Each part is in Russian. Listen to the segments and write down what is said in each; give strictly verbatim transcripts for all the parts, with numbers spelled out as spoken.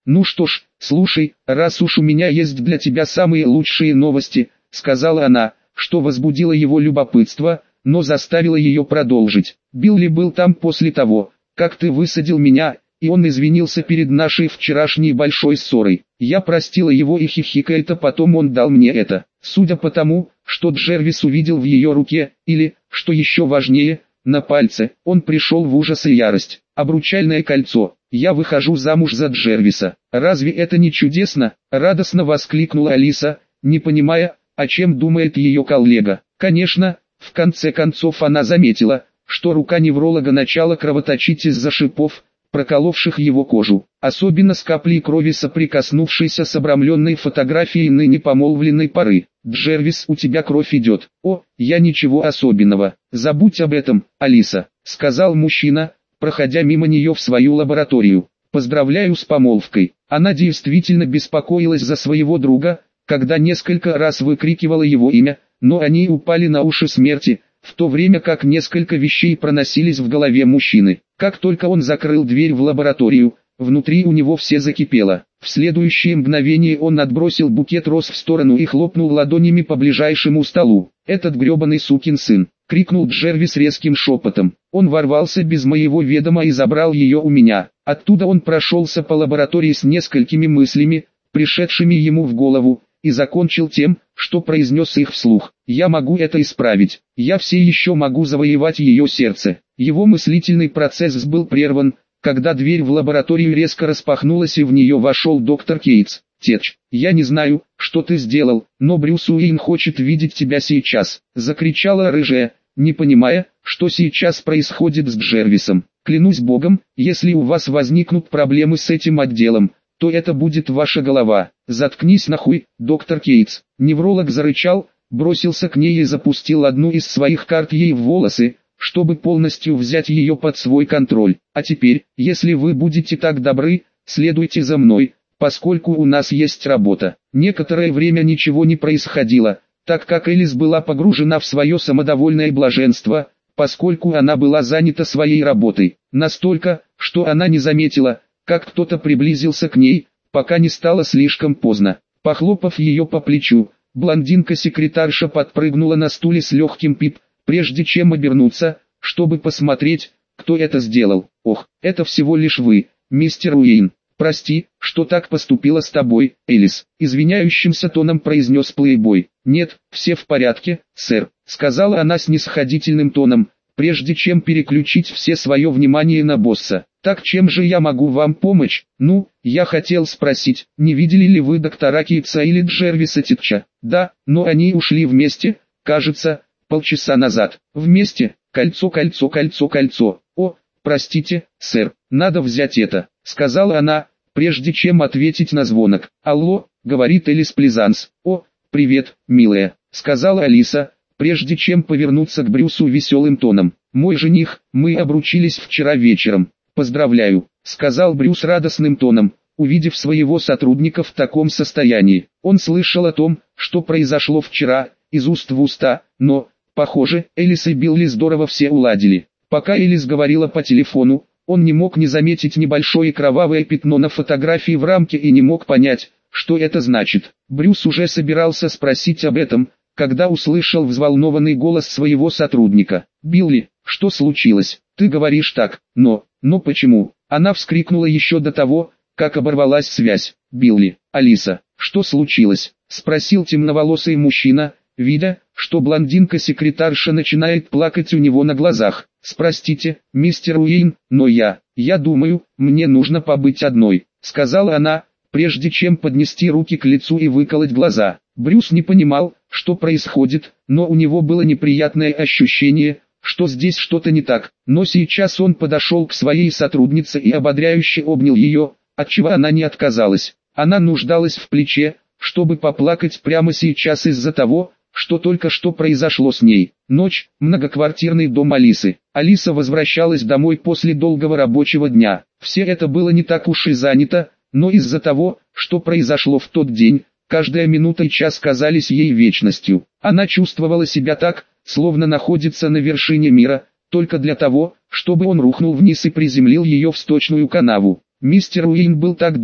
«Ну что ж, слушай, раз уж у меня есть для тебя самые лучшие новости», — сказала она, что возбудило его любопытство, но заставило ее продолжить. «Билли был там после того, как ты высадил меня, и он извинился перед нашей вчерашней большой ссорой. Я простила его и хихикая-то потом он дал мне это. Судя по тому, что Джервис увидел в ее руке, или, что еще важнее, на пальце, он пришел в ужас и ярость. Обручальное кольцо. Я выхожу замуж за Джервиса. Разве это не чудесно?» — радостно воскликнула Алиса, не понимая, о чем думает ее коллега. Конечно, в конце концов она заметила, что рука невролога начала кровоточить из-за шипов, проколовших его кожу, особенно с каплей крови, соприкоснувшейся с обрамленной фотографией ныне помолвленной пары. «Джервис, у тебя кровь идет». «О, я ничего особенного. Забудь об этом, Алиса», — сказал мужчина, проходя мимо нее в свою лабораторию. «Поздравляю с помолвкой». Она действительно беспокоилась за своего друга, когда несколько раз выкрикивала его имя, но они упали на уши смерти, в то время как несколько вещей проносились в голове мужчины. Как только он закрыл дверь в лабораторию, внутри у него все закипело. В следующее мгновение он отбросил букет роз в сторону и хлопнул ладонями по ближайшему столу. «Этот гребаный сукин сын!» — крикнул Джервис резким шепотом. «Он ворвался без моего ведома и забрал ее у меня». Оттуда он прошелся по лаборатории с несколькими мыслями, пришедшими ему в голову, и закончил тем, что произнес их вслух. «Я могу это исправить. Я все еще могу завоевать ее сердце». Его мыслительный процесс был прерван, когда дверь в лабораторию резко распахнулась и в нее вошел доктор Кейтс. «Тетч, я не знаю, что ты сделал, но Брюс Уэйн хочет видеть тебя сейчас», — закричала рыжая, не понимая, что сейчас происходит с Джервисом. «Клянусь богом, если у вас возникнут проблемы с этим отделом, то это будет ваша голова. Заткнись нахуй, доктор Кейтс». Невролог зарычал, бросился к ней и запустил одну из своих карт ей в волосы, чтобы полностью взять ее под свой контроль. «А теперь, если вы будете так добры, следуйте за мной, поскольку у нас есть работа». Некоторое время ничего не происходило, так как Элис была погружена в свое самодовольное блаженство, поскольку она была занята своей работой. Настолько, что она не заметила, как кто-то приблизился к ней, пока не стало слишком поздно. Похлопав ее по плечу, блондинка-секретарша подпрыгнула на стуле с легким пип, прежде чем обернуться, чтобы посмотреть, кто это сделал. «Ох, это всего лишь вы, мистер Уэйн. Прости, что так поступила с тобой, Элис», — извиняющимся тоном произнес плейбой. «Нет, все в порядке, сэр», — сказала она снисходительным тоном, прежде чем переключить все свое внимание на босса. «Так чем же я могу вам помочь?» «Ну, я хотел спросить, не видели ли вы доктора Кейтса или Джервиса Титча?» «Да, но они ушли вместе, кажется, полчаса назад». «Вместе? Кольцо, кольцо, кольцо, кольцо. О, простите, сэр, надо взять это», — сказала она, прежде чем ответить на звонок. «Алло», — говорит Элис Плезанс. «О, привет, милая», — сказала Алиса, прежде чем повернуться к Брюсу веселым тоном. «Мой жених, мы обручились вчера вечером». «Поздравляю», — сказал Брюс радостным тоном, увидев своего сотрудника в таком состоянии. Он слышал о том, что произошло вчера, из уст в уста, но, похоже, Элис и Билли здорово все уладили. Пока Элис говорила по телефону, он не мог не заметить небольшое кровавое пятно на фотографии в рамке и не мог понять, что это значит. Брюс уже собирался спросить об этом, когда услышал взволнованный голос своего сотрудника. «Билли, что случилось? Ты говоришь так, но, но почему?» Она вскрикнула еще до того, как оборвалась связь. «Билли, Алиса, что случилось?» — спросил темноволосый мужчина, видя, что блондинка-секретарша начинает плакать у него на глазах. «Спросите, мистер Уэйн, но я, я думаю, мне нужно побыть одной», — сказала она, прежде чем поднести руки к лицу и выколоть глаза. Брюс не понимал, что происходит, но у него было неприятное ощущение, что здесь что-то не так. Но сейчас он подошел к своей сотруднице и ободряюще обнял ее, отчего она не отказалась. Она нуждалась в плече, чтобы поплакать прямо сейчас из-за того, что только что произошло с ней. Ночь, многоквартирный дом Алисы. Алиса возвращалась домой после долгого рабочего дня. Все это было не так уж и занято, но из-за того, что произошло в тот день, каждая минута и час казались ей вечностью. Она чувствовала себя так, словно находится на вершине мира, только для того, чтобы он рухнул вниз и приземлил ее в сточную канаву. Мистер Уэйн был так добр,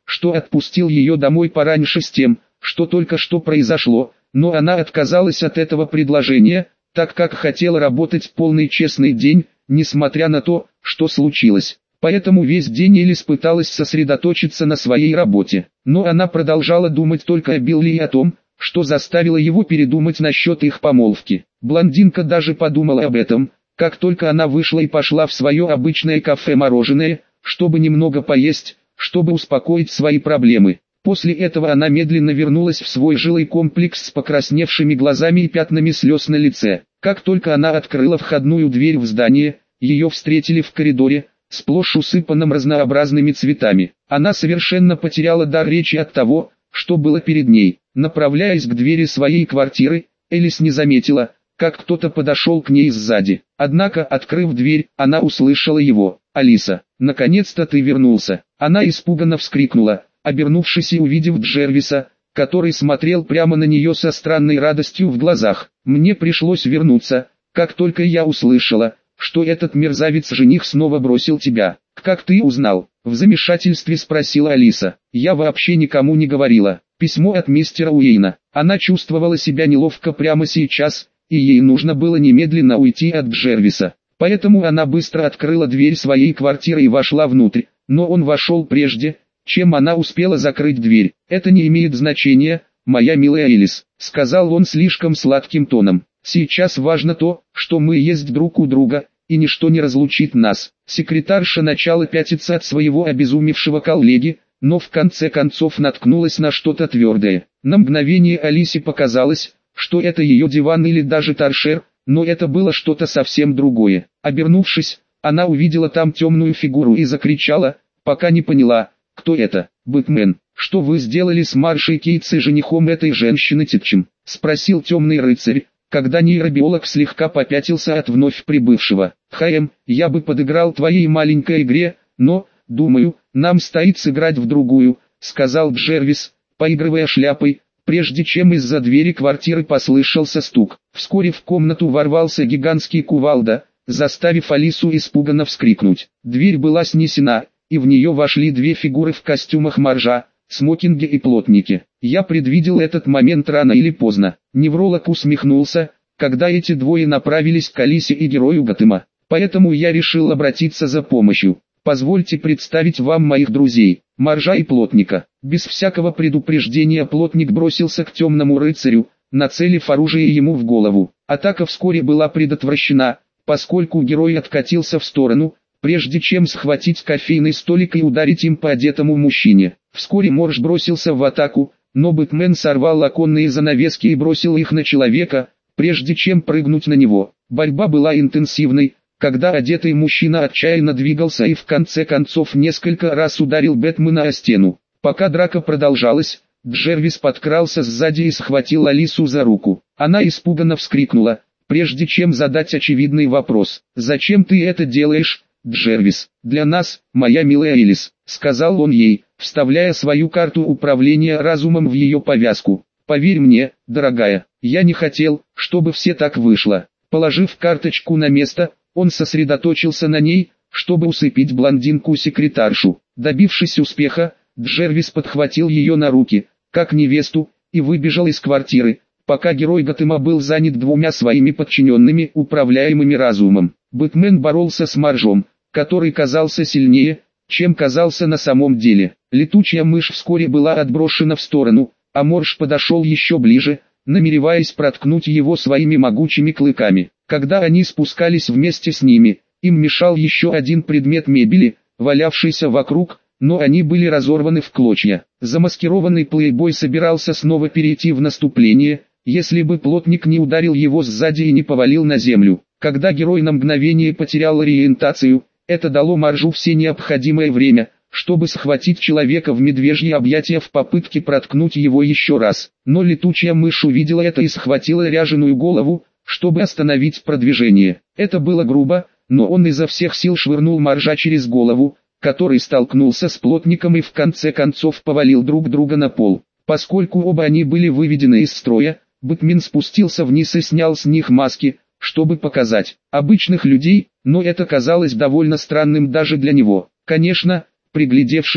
что отпустил ее домой пораньше с тем, что только что произошло, но она отказалась от этого предложения, так как хотела работать полный честный день, несмотря на то, что случилось. Поэтому весь день Элис пыталась сосредоточиться на своей работе, но она продолжала думать только о Билли и о том, что заставило его передумать насчет их помолвки. Блондинка даже подумала об этом, как только она вышла и пошла в свое обычное кафе-мороженое, чтобы немного поесть, чтобы успокоить свои проблемы. После этого она медленно вернулась в свой жилой комплекс с покрасневшими глазами и пятнами слез на лице. Как только она открыла входную дверь в здание, ее встретили в коридоре, сплошь усыпанном разнообразными цветами. Она совершенно потеряла дар речи от того, что было перед ней. Направляясь к двери своей квартиры, Элис не заметила, как кто-то подошел к ней сзади. Однако, открыв дверь, она услышала его. «Алиса, наконец-то ты вернулся!» Она испуганно вскрикнула, обернувшись и увидев Джервиса, который смотрел прямо на нее со странной радостью в глазах. «Мне пришлось вернуться, как только я услышала, что этот мерзавец-жених снова бросил тебя. Как ты узнал?» В замешательстве спросила Алиса. «Я вообще никому не говорила. Письмо от мистера Уэйна». Она чувствовала себя неловко прямо сейчас, и ей нужно было немедленно уйти от Джервиса. Поэтому она быстро открыла дверь своей квартиры и вошла внутрь, но он вошел прежде, чем она успела закрыть дверь. «Это не имеет значения, моя милая Элис», — сказал он слишком сладким тоном. «Сейчас важно то, что мы есть друг у друга, и ничто не разлучит нас». Секретарша начала пятиться от своего обезумевшего коллеги, но в конце концов наткнулась на что-то твердое. На мгновение Алисе показалось, что это ее диван или даже торшер, но это было что-то совсем другое. Обернувшись, она увидела там темную фигуру и закричала, пока не поняла, кто это. «Бэтмен, что вы сделали с Маршей Кейтс и женихом этой женщины Титчем?» — спросил темный рыцарь, когда нейробиолог слегка попятился от вновь прибывшего. «Хэм, я бы подыграл твоей маленькой игре, но, думаю, нам стоит сыграть в другую», — сказал Джервис, поигрывая шляпой, прежде чем из-за двери квартиры послышался стук. Вскоре в комнату ворвался гигантский кувалда, заставив Алису испуганно вскрикнуть. Дверь была снесена, и в нее вошли две фигуры в костюмах моржа, смокинге и плотнике. «Я предвидел этот момент рано или поздно». Невролог усмехнулся, когда эти двое направились к Алисе и герою Готэма. «Поэтому я решил обратиться за помощью. Позвольте представить вам моих друзей, моржа и плотника». Без всякого предупреждения плотник бросился к темному рыцарю, нацелив оружие ему в голову. Атака вскоре была предотвращена, поскольку герой откатился в сторону, прежде чем схватить кофейный столик и ударить им по одетому мужчине. Вскоре морж бросился в атаку, но Бэтмен сорвал оконные занавески и бросил их на человека, прежде чем прыгнуть на него. Борьба была интенсивной, когда одетый мужчина отчаянно двигался и в конце концов несколько раз ударил Бэтмена о стену. Пока драка продолжалась, Джервис подкрался сзади и схватил Алису за руку. Она испуганно вскрикнула, прежде чем задать очевидный вопрос. «Зачем ты это делаешь, Джервис?» «Для нас, моя милая Элис», — сказал он ей, вставляя свою карту управления разумом в ее повязку. «Поверь мне, дорогая, я не хотел, чтобы все так вышло». Положив карточку на место, он сосредоточился на ней, чтобы усыпить блондинку-секретаршу. Добившись успеха, Джервис подхватил ее на руки, как невесту, и выбежал из квартиры, пока герой Готэма был занят двумя своими подчиненными, управляемыми разумом. Бэтмен боролся с моржом, который казался сильнее, чем казался на самом деле. Летучая мышь вскоре была отброшена в сторону, а морж подошел еще ближе, намереваясь проткнуть его своими могучими клыками. Когда они спускались вместе с ними, им мешал еще один предмет мебели, валявшийся вокруг, но они были разорваны в клочья. Замаскированный плейбой собирался снова перейти в наступление, если бы плотник не ударил его сзади и не повалил на землю. Когда герой на мгновение потерял ориентацию, это дало моржу все необходимое время, чтобы схватить человека в медвежьи объятия в попытке проткнуть его еще раз. Но летучая мышь увидела это и схватила ряженую голову, чтобы остановить продвижение. Это было грубо, но он изо всех сил швырнул моржа через голову, который столкнулся с плотником и в конце концов повалил друг друга на пол. Поскольку оба они были выведены из строя, Бэтмен спустился вниз и снял с них маски, чтобы показать обычных людей, но это казалось довольно странным даже для него. Конечно, приглядевшись,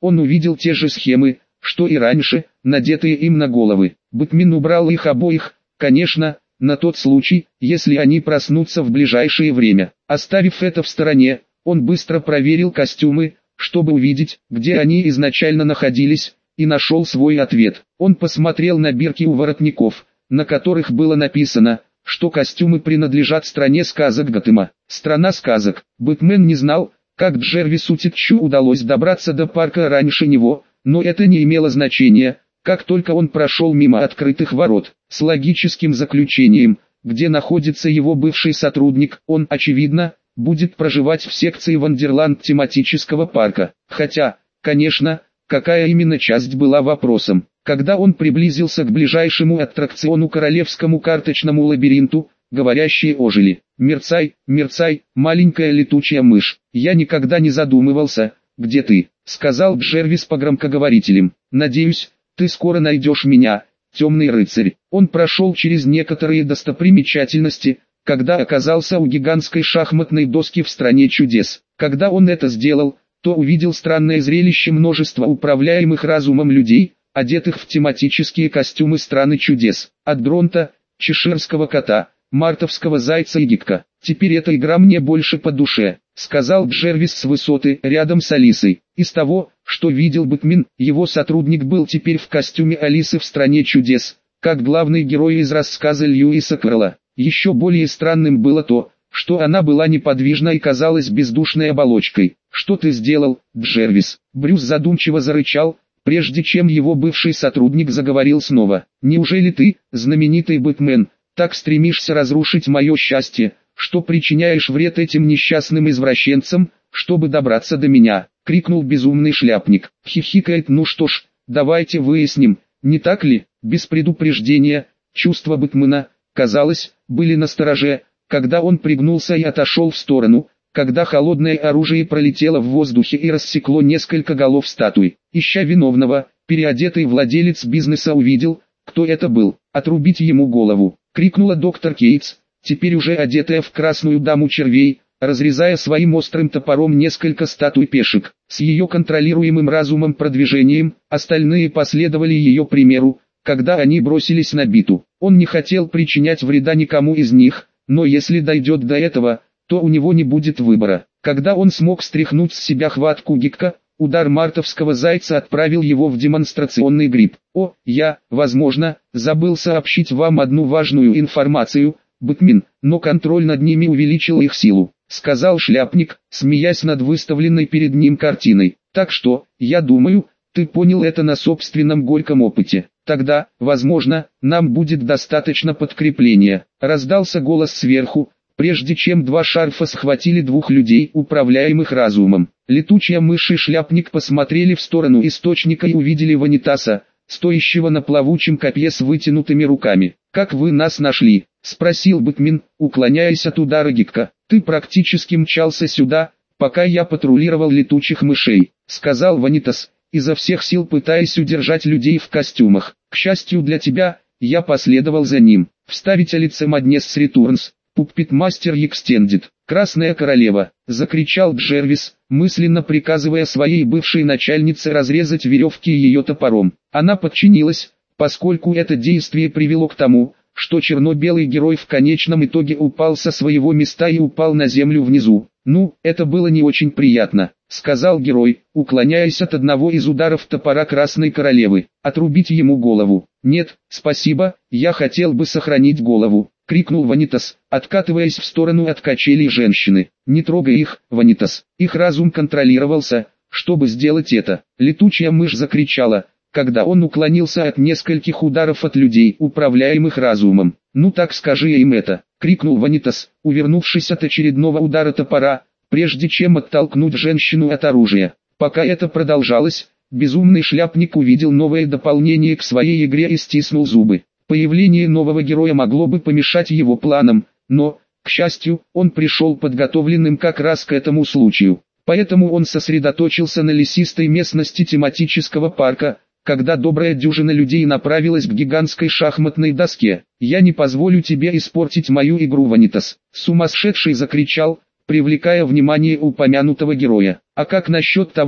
Он увидел те же схемы, что и раньше, надетые им на головы. Бэтмен убрал их обоих, конечно, на тот случай, если они проснутся в ближайшее время. Оставив это в стороне, он быстро проверил костюмы, чтобы увидеть, где они изначально находились, и нашел свой ответ. Он посмотрел на бирки у воротников, на которых было написано, что костюмы принадлежат стране сказок Готэма. Страна сказок. Бэтмен не знал, как Джервису Титчу удалось добраться до парка раньше него, но это не имело значения, как только он прошел мимо открытых ворот, с логическим заключением, где находится его бывший сотрудник, он, очевидно, будет проживать в секции Вандерланд тематического парка. Хотя, конечно, какая именно часть была вопросом. Когда он приблизился к ближайшему аттракциону королевскому карточному лабиринту, говорящие ожили. «Мерцай, мерцай, маленькая летучая мышь, я никогда не задумывался, где ты», — сказал Джервис по громкоговорителям. «Надеюсь, ты скоро найдешь меня, темный рыцарь». Он прошел через некоторые достопримечательности, когда оказался у гигантской шахматной доски в стране чудес. Когда он это сделал, то увидел странное зрелище множества управляемых разумом людей, одетых в тематические костюмы страны чудес, от Дронта, чеширского кота, мартовского зайца и Гикка. «Теперь эта игра мне больше по душе», — сказал Джервис с высоты, рядом с Алисой. Из того, что видел Бэтмен, его сотрудник был теперь в костюме Алисы в стране чудес, как главный герой из рассказа Льюиса Кэрролла. Еще более странным было то, что она была неподвижна и казалась бездушной оболочкой. «Что ты сделал, Джервис?» Брюс задумчиво зарычал, прежде чем его бывший сотрудник заговорил снова. «Неужели ты, знаменитый Бэтмен, так стремишься разрушить мое счастье, что причиняешь вред этим несчастным извращенцам, чтобы добраться до меня?» — крикнул безумный шляпник. Хихикает. «Ну что ж, давайте выясним, не так ли?» Без предупреждения, чувства Бэтмена, казалось, были настороже, когда он пригнулся и отошел в сторону, когда холодное оружие пролетело в воздухе и рассекло несколько голов статуй. Ища виновного, переодетый владелец бизнеса увидел, кто это был. «Отрубить ему голову!» — крикнула доктор Кейтс, теперь уже одетая в красную даму червей, разрезая своим острым топором несколько статуй пешек. С ее контролируемым разумом продвижением, остальные последовали ее примеру, когда они бросились на биту. Он не хотел причинять вреда никому из них, но если дойдет до этого, то у него не будет выбора. Когда он смог стряхнуть с себя хватку Гикка, удар мартовского зайца отправил его в демонстрационный гриб. «О, я, возможно, забыл сообщить вам одну важную информацию, Бэтмен, но контроль над ними увеличил их силу», — сказал шляпник, смеясь над выставленной перед ним картиной. «Так что, я думаю, ты понял это на собственном горьком опыте. Тогда, возможно, нам будет достаточно подкрепления». Раздался голос сверху, прежде чем два шарфа схватили двух людей, управляемых разумом. Летучая мышь и шляпник посмотрели в сторону источника и увидели Ванитаса, стоящего на плавучем копье с вытянутыми руками. «Как вы нас нашли?» — спросил Бэтмен, уклоняясь от удара Гикка. «Ты практически мчался сюда, пока я патрулировал летучих мышей», — сказал Ванитас, изо всех сил пытаясь удержать людей в костюмах. «К счастью для тебя, я последовал за ним». «Вставить Алице Маднес Returns, Puppet Master Extended, Красная Королева», — закричал Джервис, мысленно приказывая своей бывшей начальнице разрезать веревки ее топором. Она подчинилась, поскольку это действие привело к тому, что черно-белый герой в конечном итоге упал со своего места и упал на землю внизу. «Ну, это было не очень приятно», — сказал герой, уклоняясь от одного из ударов топора Красной Королевы. «Отрубить ему голову». «Нет, спасибо, я хотел бы сохранить голову», — крикнул Ванитас, откатываясь в сторону от качелей женщины. «Не трогай их, Ванитас». Их разум контролировался, чтобы сделать это. Летучая мышь закричала, когда он уклонился от нескольких ударов от людей, управляемых разумом. «Ну так скажи им это», — крикнул Ванитас, увернувшись от очередного удара топора, прежде чем оттолкнуть женщину от оружия. Пока это продолжалось, безумный шляпник увидел новое дополнение к своей игре и стиснул зубы. Появление нового героя могло бы помешать его планам, но, к счастью, он пришел подготовленным как раз к этому случаю. Поэтому он сосредоточился на лесистой местности тематического парка, когда добрая дюжина людей направилась к гигантской шахматной доске. «Я не позволю тебе испортить мою игру, Ванитас!» Сумасшедший закричал, привлекая внимание упомянутого героя. «А как насчет того,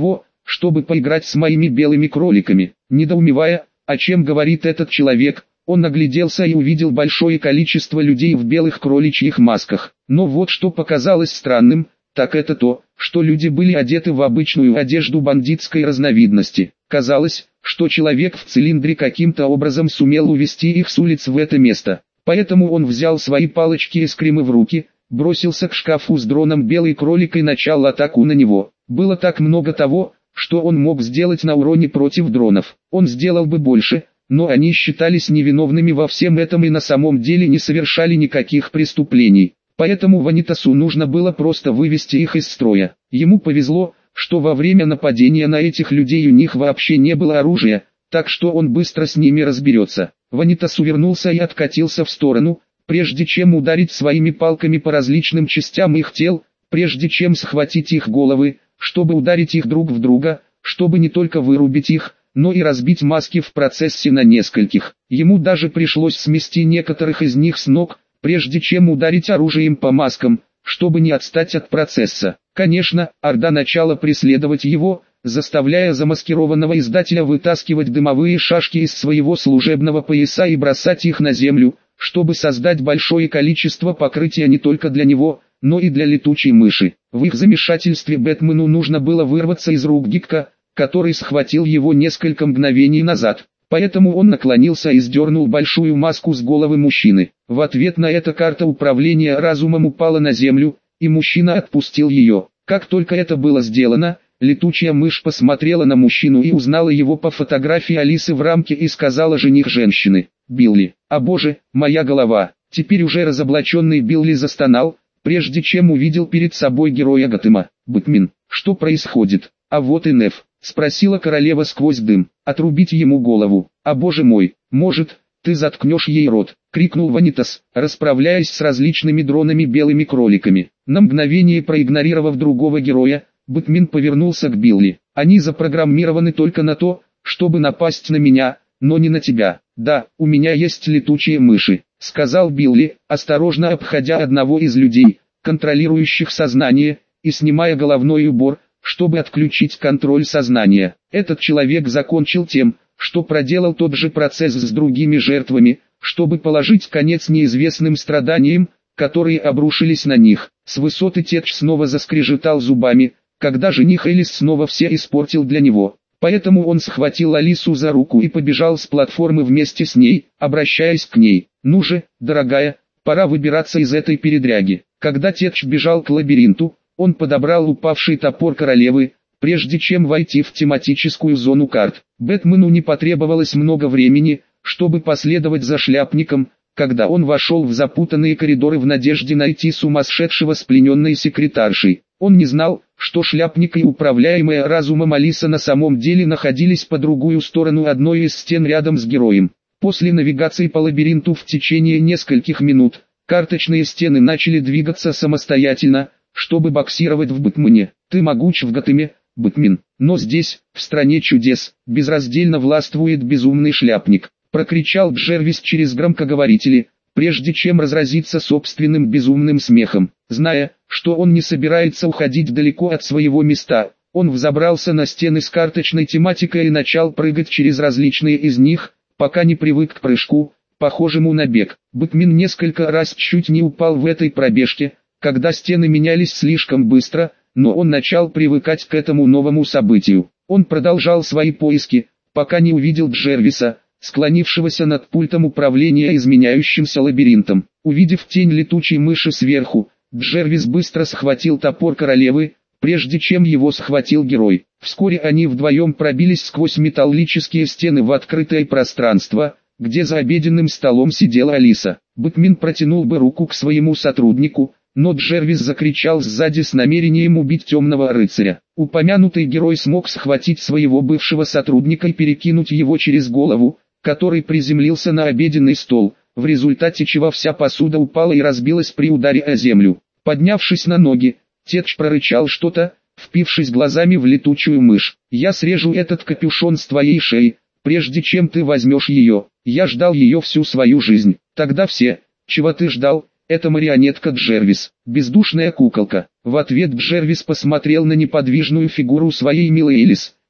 чтобы поиграть с моими белыми кроликами. Недоумевая, о чем говорит этот человек, он огляделся и увидел большое количество людей в белых кроличьих масках. Но вот что показалось странным, так это то, что люди были одеты в обычную одежду бандитской разновидности. Казалось, что человек в цилиндре каким-то образом сумел увести их с улиц в это место. Поэтому он взял свои палочки и скримы в руки, бросился к шкафу с дроном белый кролик и начал атаку на него. Было так много того, что он мог сделать на уроне против дронов. Он сделал бы больше, но они считались невиновными во всем этом и на самом деле не совершали никаких преступлений. Поэтому Ванитасу нужно было просто вывести их из строя. Ему повезло, что во время нападения на этих людей у них вообще не было оружия, так что он быстро с ними разберется. Ванитасу вернулся и откатился в сторону, прежде чем ударить своими палками по различным частям их тел, прежде чем схватить их головы, чтобы ударить их друг в друга, чтобы не только вырубить их, но и разбить маски в процессе на нескольких. Ему даже пришлось смести некоторых из них с ног, прежде чем ударить оружием по маскам, чтобы не отстать от процесса. Конечно, Орда начала преследовать его, заставляя замаскированного издателя вытаскивать дымовые шашки из своего служебного пояса и бросать их на землю, чтобы создать большое количество покрытия не только для него, но и для летучей мыши. В их замешательстве Бэтмену нужно было вырваться из рук Гикка, который схватил его несколько мгновений назад. Поэтому он наклонился и сдернул большую маску с головы мужчины. В ответ на это карта управления разумом упала на землю, и мужчина отпустил ее. Как только это было сделано, летучая мышь посмотрела на мужчину и узнала его по фотографии Алисы в рамке и сказала: «Жених женщины, Билли». «О боже, моя голова!» Теперь уже разоблаченный Билли застонал, прежде чем увидел перед собой героя Готэма. «Бэтмен, что происходит?» «А вот и Неф», — спросила королева сквозь дым. «Отрубить ему голову». «А боже мой, может, ты заткнешь ей рот», — крикнул Ванитас, расправляясь с различными дронами белыми кроликами. На мгновение проигнорировав другого героя, Бэтмен повернулся к Билли. «Они запрограммированы только на то, чтобы напасть на меня, но не на тебя». «Да, у меня есть летучие мыши», — сказал Билли, осторожно обходя одного из людей, контролирующих сознание, и снимая головной убор, чтобы отключить контроль сознания. Этот человек закончил тем, что проделал тот же процесс с другими жертвами, чтобы положить конец неизвестным страданиям, которые обрушились на них. С высоты Тетч снова заскрежетал зубами, когда жених Элис снова все испортил для него. Поэтому он схватил Алису за руку и побежал с платформы вместе с ней, обращаясь к ней. «Ну же, дорогая, пора выбираться из этой передряги». Когда Тетч бежал к лабиринту, он подобрал упавший топор королевы, прежде чем войти в тематическую зону карт. Бэтмену не потребовалось много времени, чтобы последовать за шляпником, когда он вошел в запутанные коридоры в надежде найти сумасшедшего с плененной секретаршей. Он не знал, что шляпник и управляемая разумом Алиса на самом деле находились по другую сторону одной из стен рядом с героем. После навигации по лабиринту в течение нескольких минут, карточные стены начали двигаться самостоятельно, чтобы боксировать в Бэтмене. «Ты могуч в Готэме, Бэтмен, но здесь, в стране чудес, безраздельно властвует безумный шляпник», — прокричал Джервис через громкоговорители, прежде чем разразиться собственным безумным смехом. Зная, что он не собирается уходить далеко от своего места, он взобрался на стены с карточной тематикой и начал прыгать через различные из них, пока не привык к прыжку, похожему на бег. Бэтмен несколько раз чуть не упал в этой пробежке, когда стены менялись слишком быстро, но он начал привыкать к этому новому событию. Он продолжал свои поиски, пока не увидел Джервиса, склонившегося над пультом управления изменяющимся лабиринтом. Увидев тень летучей мыши сверху, Джервис быстро схватил топор королевы, прежде чем его схватил герой. Вскоре они вдвоем пробились сквозь металлические стены в открытое пространство, где за обеденным столом сидела Алиса. Бэтмен протянул бы руку к своему сотруднику, но Джервис закричал сзади с намерением убить темного рыцаря. Упомянутый герой смог схватить своего бывшего сотрудника и перекинуть его через голову, который приземлился на обеденный стол, в результате чего вся посуда упала и разбилась при ударе о землю. Поднявшись на ноги, Тетч прорычал что-то, впившись глазами в летучую мышь. «Я срежу этот капюшон с твоей шеи, прежде чем ты возьмешь ее. Я ждал ее всю свою жизнь». «Тогда все, чего ты ждал, это марионетка Джервис, бездушная куколка». В ответ Джервис посмотрел на неподвижную фигуру своей милой Элис,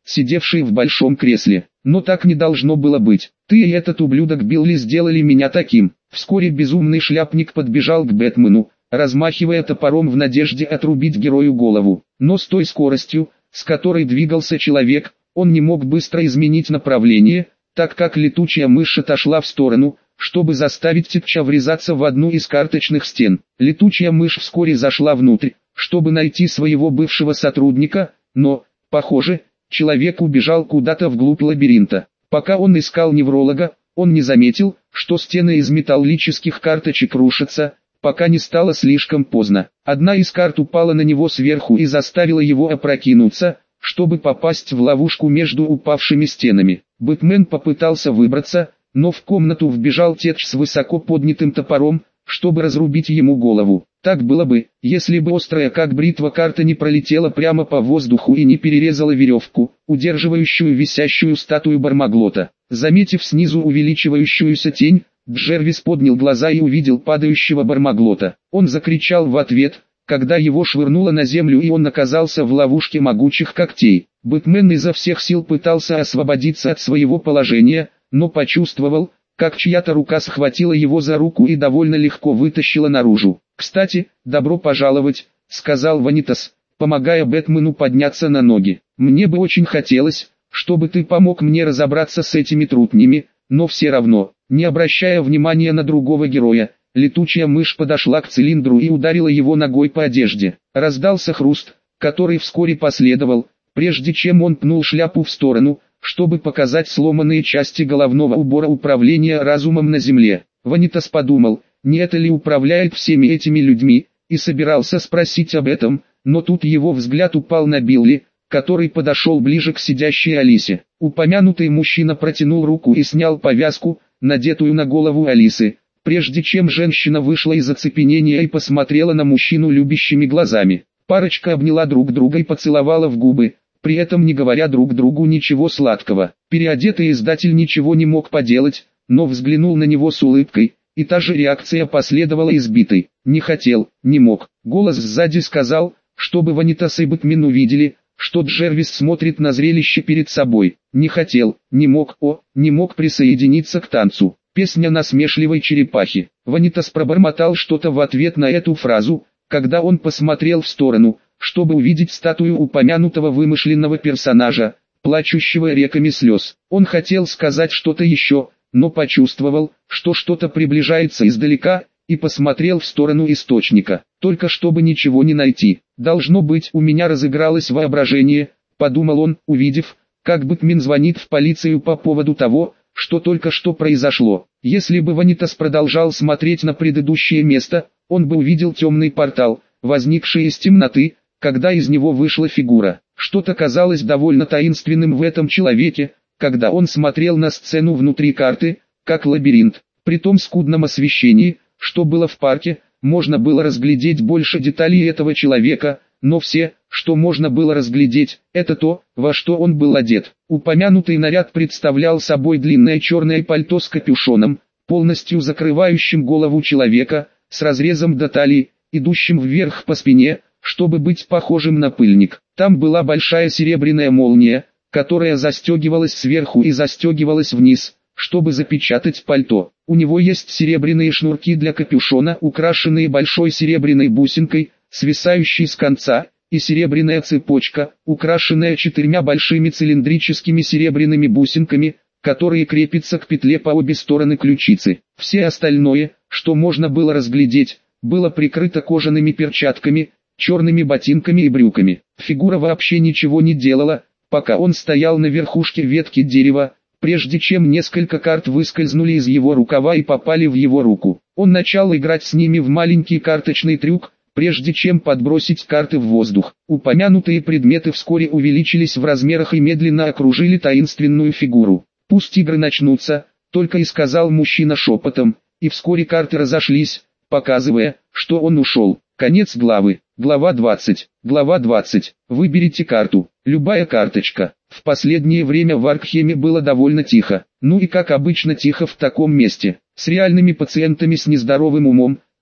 сидевший в большом кресле. Но так не должно было быть. Ты и этот ублюдок Билли сделали меня таким. Вскоре безумный шляпник подбежал к Бэтмену, размахивая топором в надежде отрубить герою голову. Но с той скоростью, с которой двигался человек, он не мог быстро изменить направление, так как летучая мышь отошла в сторону, чтобы заставить Титча врезаться в одну из карточных стен. Летучая мышь вскоре зашла внутрь, чтобы найти своего бывшего сотрудника, но, похоже, человек убежал куда-то вглубь лабиринта. Пока он искал невролога, он не заметил, что стены из металлических карточек рушатся, пока не стало слишком поздно. Одна из карт упала на него сверху и заставила его опрокинуться, чтобы попасть в ловушку между упавшими стенами. Бэтмен попытался выбраться, но в комнату вбежал Тедж с высоко поднятым топором, чтобы разрубить ему голову. Так было бы, если бы острая как бритва карта не пролетела прямо по воздуху и не перерезала веревку, удерживающую висящую статую Бармаглота. Заметив снизу увеличивающуюся тень, Джервис поднял глаза и увидел падающего Бармаглота. Он закричал в ответ, когда его швырнуло на землю и он оказался в ловушке могучих когтей. Бэтмен изо всех сил пытался освободиться от своего положения, но почувствовал, как чья-то рука схватила его за руку и довольно легко вытащила наружу. «Кстати, добро пожаловать», — сказал Ванитас, помогая Бэтмену подняться на ноги. «Мне бы очень хотелось, чтобы ты помог мне разобраться с этими трутнями, но все равно». Не обращая внимания на другого героя, летучая мышь подошла к цилиндру и ударила его ногой по одежде. Раздался хруст, который вскоре последовал, прежде чем он пнул шляпу в сторону, чтобы показать сломанные части головного убора управления разумом на земле. Ванитас подумал, не это ли управляет всеми этими людьми, и собирался спросить об этом, но тут его взгляд упал на Билли, который подошел ближе к сидящей Алисе. Упомянутый мужчина протянул руку и снял повязку, надетую на голову Алисы, прежде чем женщина вышла из оцепенения и посмотрела на мужчину любящими глазами. Парочка обняла друг друга и поцеловала в губы, при этом не говоря друг другу ничего сладкого. Переодетый издатель ничего не мог поделать, но взглянул на него с улыбкой, и та же реакция последовала избитой. Не хотел, не мог. Голос сзади сказал, чтобы Ванитас и Бэтмен увидели, что Джервис смотрит на зрелище перед собой. Не хотел, не мог, о, не мог присоединиться к танцу. Песня насмешливой черепахи. Ванитас пробормотал что-то в ответ на эту фразу, когда он посмотрел в сторону, чтобы увидеть статую упомянутого вымышленного персонажа, плачущего реками слез. Он хотел сказать что-то еще, но почувствовал, что что-то приближается издалека, и посмотрел в сторону источника, только чтобы ничего не найти. «Должно быть, у меня разыгралось воображение», — подумал он, увидев, как Бэтмен звонит в полицию по поводу того, что только что произошло. Если бы Ванитас продолжал смотреть на предыдущее место, он бы увидел темный портал, возникший из темноты, когда из него вышла фигура. Что-то казалось довольно таинственным в этом человеке, когда он смотрел на сцену внутри карты, как лабиринт. При том скудном освещении, что было в парке, можно было разглядеть больше деталей этого человека, но все, что можно было разглядеть, это то, во что он был одет. Упомянутый наряд представлял собой длинное черное пальто с капюшоном, полностью закрывающим голову человека, с разрезом до талии, идущим вверх по спине, чтобы быть похожим на пыльник. Там была большая серебряная молния, которая застегивалась сверху и застегивалась вниз, чтобы запечатать пальто. У него есть серебряные шнурки для капюшона, украшенные большой серебряной бусинкой, свисающей с конца, и серебряная цепочка, украшенная четырьмя большими цилиндрическими серебряными бусинками, которые крепятся к петле по обе стороны ключицы. Все остальное, что можно было разглядеть, было прикрыто кожаными перчатками, черными ботинками и брюками. Фигура вообще ничего не делала, пока он стоял на верхушке ветки дерева, прежде чем несколько карт выскользнули из его рукава и попали в его руку. Он начал играть с ними в маленький карточный трюк, прежде чем подбросить карты в воздух. Упомянутые предметы вскоре увеличились в размерах и медленно окружили таинственную фигуру. «Пусть игры начнутся», — только и сказал мужчина шепотом, и вскоре карты разошлись, показывая, что он ушел. Конец главы. Глава двадцать. Глава двадцать. Выберите карту. Любая карточка. В последнее время в Аркхеме было довольно тихо. Ну и как обычно тихо в таком месте. С реальными пациентами с нездоровым умом,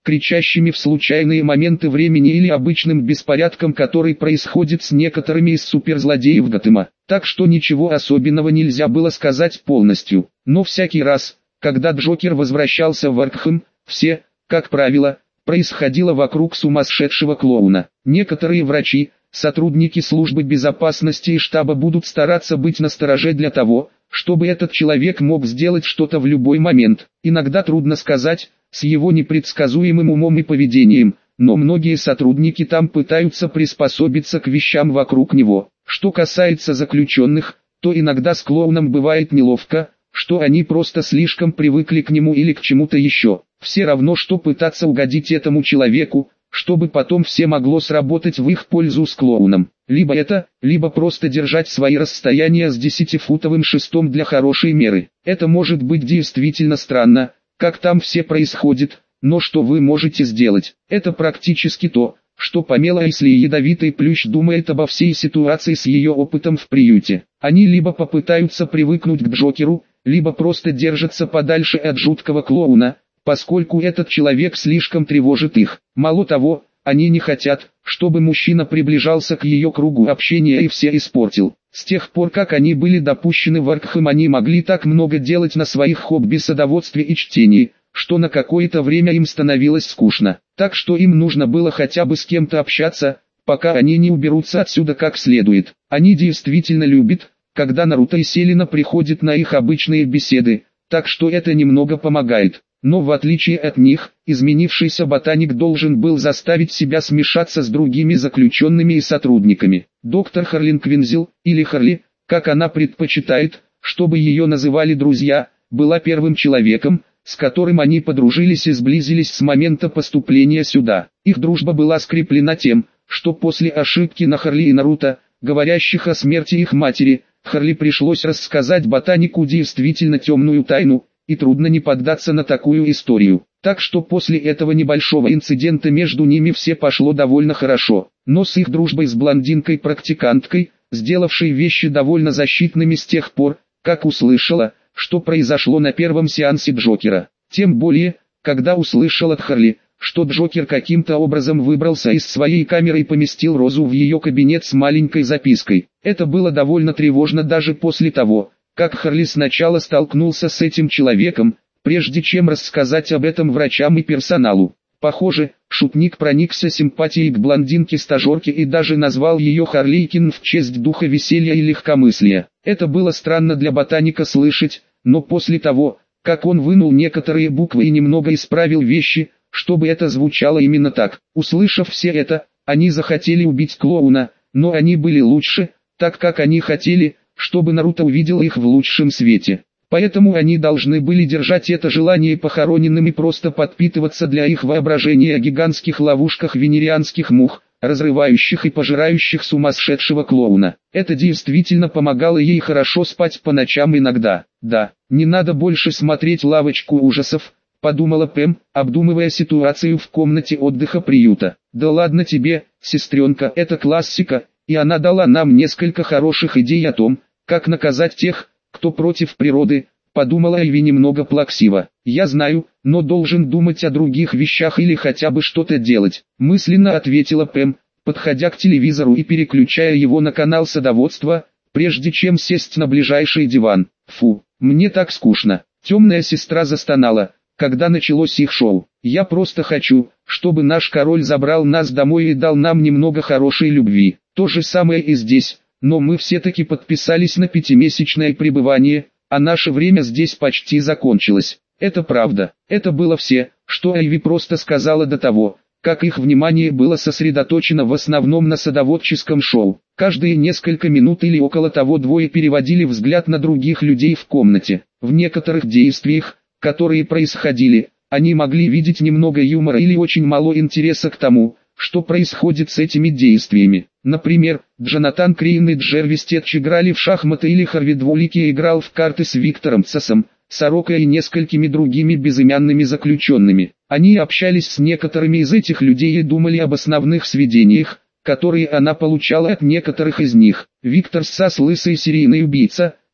кричащими в случайные моменты времени или обычным беспорядком, который происходит с некоторыми из суперзлодеев Готэма. Так что ничего особенного нельзя было сказать полностью. Но всякий раз, когда Джокер возвращался в Аркхэм, все, как правило, происходило вокруг сумасшедшего клоуна. Некоторые врачи, сотрудники службы безопасности и штаба будут стараться быть настороже для того, чтобы этот человек мог сделать что-то в любой момент. Иногда трудно сказать, с его непредсказуемым умом и поведением, но многие сотрудники там пытаются приспособиться к вещам вокруг него. Что касается заключенных, то иногда с клоуном бывает неловко, что они просто слишком привыкли к нему или к чему-то еще. Все равно что пытаться угодить этому человеку, чтобы потом все могло сработать в их пользу с клоуном. Либо это, либо просто держать свои расстояния с десятифутовым шестом для хорошей меры. Это может быть действительно странно, как там все происходит, но что вы можете сделать? Это практически то, что Памела Эсли и ядовитый плющ думает обо всей ситуации с ее опытом в приюте. Они либо попытаются привыкнуть к Джокеру, либо просто держатся подальше от жуткого клоуна, поскольку этот человек слишком тревожит их. Мало того, они не хотят, чтобы мужчина приближался к ее кругу общения и все испортил. С тех пор, как они были допущены в Аркхэм, они могли так много делать на своих хобби садоводстве и чтении, что на какое-то время им становилось скучно. Так что им нужно было хотя бы с кем-то общаться, пока они не уберутся отсюда как следует. Они действительно любят, когда Наруто и Селина приходят на их обычные беседы, так что это немного помогает. Но в отличие от них, изменившийся ботаник должен был заставить себя смешаться с другими заключенными и сотрудниками. Доктор Харлин Квинзил, или Харли, как она предпочитает, чтобы ее называли друзья, была первым человеком, с которым они подружились и сблизились с момента поступления сюда. Их дружба была скреплена тем, что после ошибки на Харли и Наруто, говорящих о смерти их матери, Харли пришлось рассказать ботанику действительно темную тайну, и трудно не поддаться на такую историю. Так что после этого небольшого инцидента между ними все пошло довольно хорошо. Но с их дружбой с блондинкой-практиканткой, сделавшей вещи довольно защитными с тех пор, как услышала, что произошло на первом сеансе Джокера. Тем более, когда услышал от Харли, что Джокер каким-то образом выбрался из своей камеры и поместил Розу в ее кабинет с маленькой запиской. Это было довольно тревожно даже после того, как Харли сначала столкнулся с этим человеком, прежде чем рассказать об этом врачам и персоналу. Похоже, шутник проникся симпатией к блондинке-стажерке и даже назвал ее Харлейкин в честь духа веселья и легкомыслия. Это было странно для ботаника слышать, но после того, как он вынул некоторые буквы и немного исправил вещи, чтобы это звучало именно так. Услышав все это, они захотели убить клоуна, но они были лучше, так как они хотели, чтобы Наруто увидел их в лучшем свете. Поэтому они должны были держать это желание похороненным и просто подпитываться для их воображения о гигантских ловушках венерианских мух, разрывающих и пожирающих сумасшедшего клоуна. Это действительно помогало ей хорошо спать по ночам иногда. Да, не надо больше смотреть «Лавочку ужасов», подумала Пэм, обдумывая ситуацию в комнате отдыха приюта. Да ладно тебе, сестренка, это классика, и она дала нам несколько хороших идей о том, как наказать тех, кто против природы, подумала Айви немного плаксиво. Я знаю, но должен думать о других вещах или хотя бы что-то делать, мысленно ответила Пэм, подходя к телевизору и переключая его на канал садоводства, прежде чем сесть на ближайший диван. Фу, мне так скучно. Темная сестра застонала, когда началось их шоу. Я просто хочу, чтобы наш король забрал нас домой и дал нам немного хорошей любви. То же самое и здесь, но мы все-таки подписались на пятимесячное пребывание, а наше время здесь почти закончилось. Это правда. Это было все, что Айви просто сказала до того, как их внимание было сосредоточено в основном на садоводческом шоу. Каждые несколько минут или около того двое переводили взгляд на других людей в комнате. В некоторых действиях, которые происходили, они могли видеть немного юмора или очень мало интереса к тому, что происходит с этими действиями. Например, Джонатан Крейн и Джервис Тетч играли в шахматы или Харви Двуликий играл в карты с Виктором Цесом, Сорокой и несколькими другими безымянными заключенными. Они общались с некоторыми из этих людей и думали об основных сведениях, которые она получала от некоторых из них. Виктор Сас, лысый серийный убийца,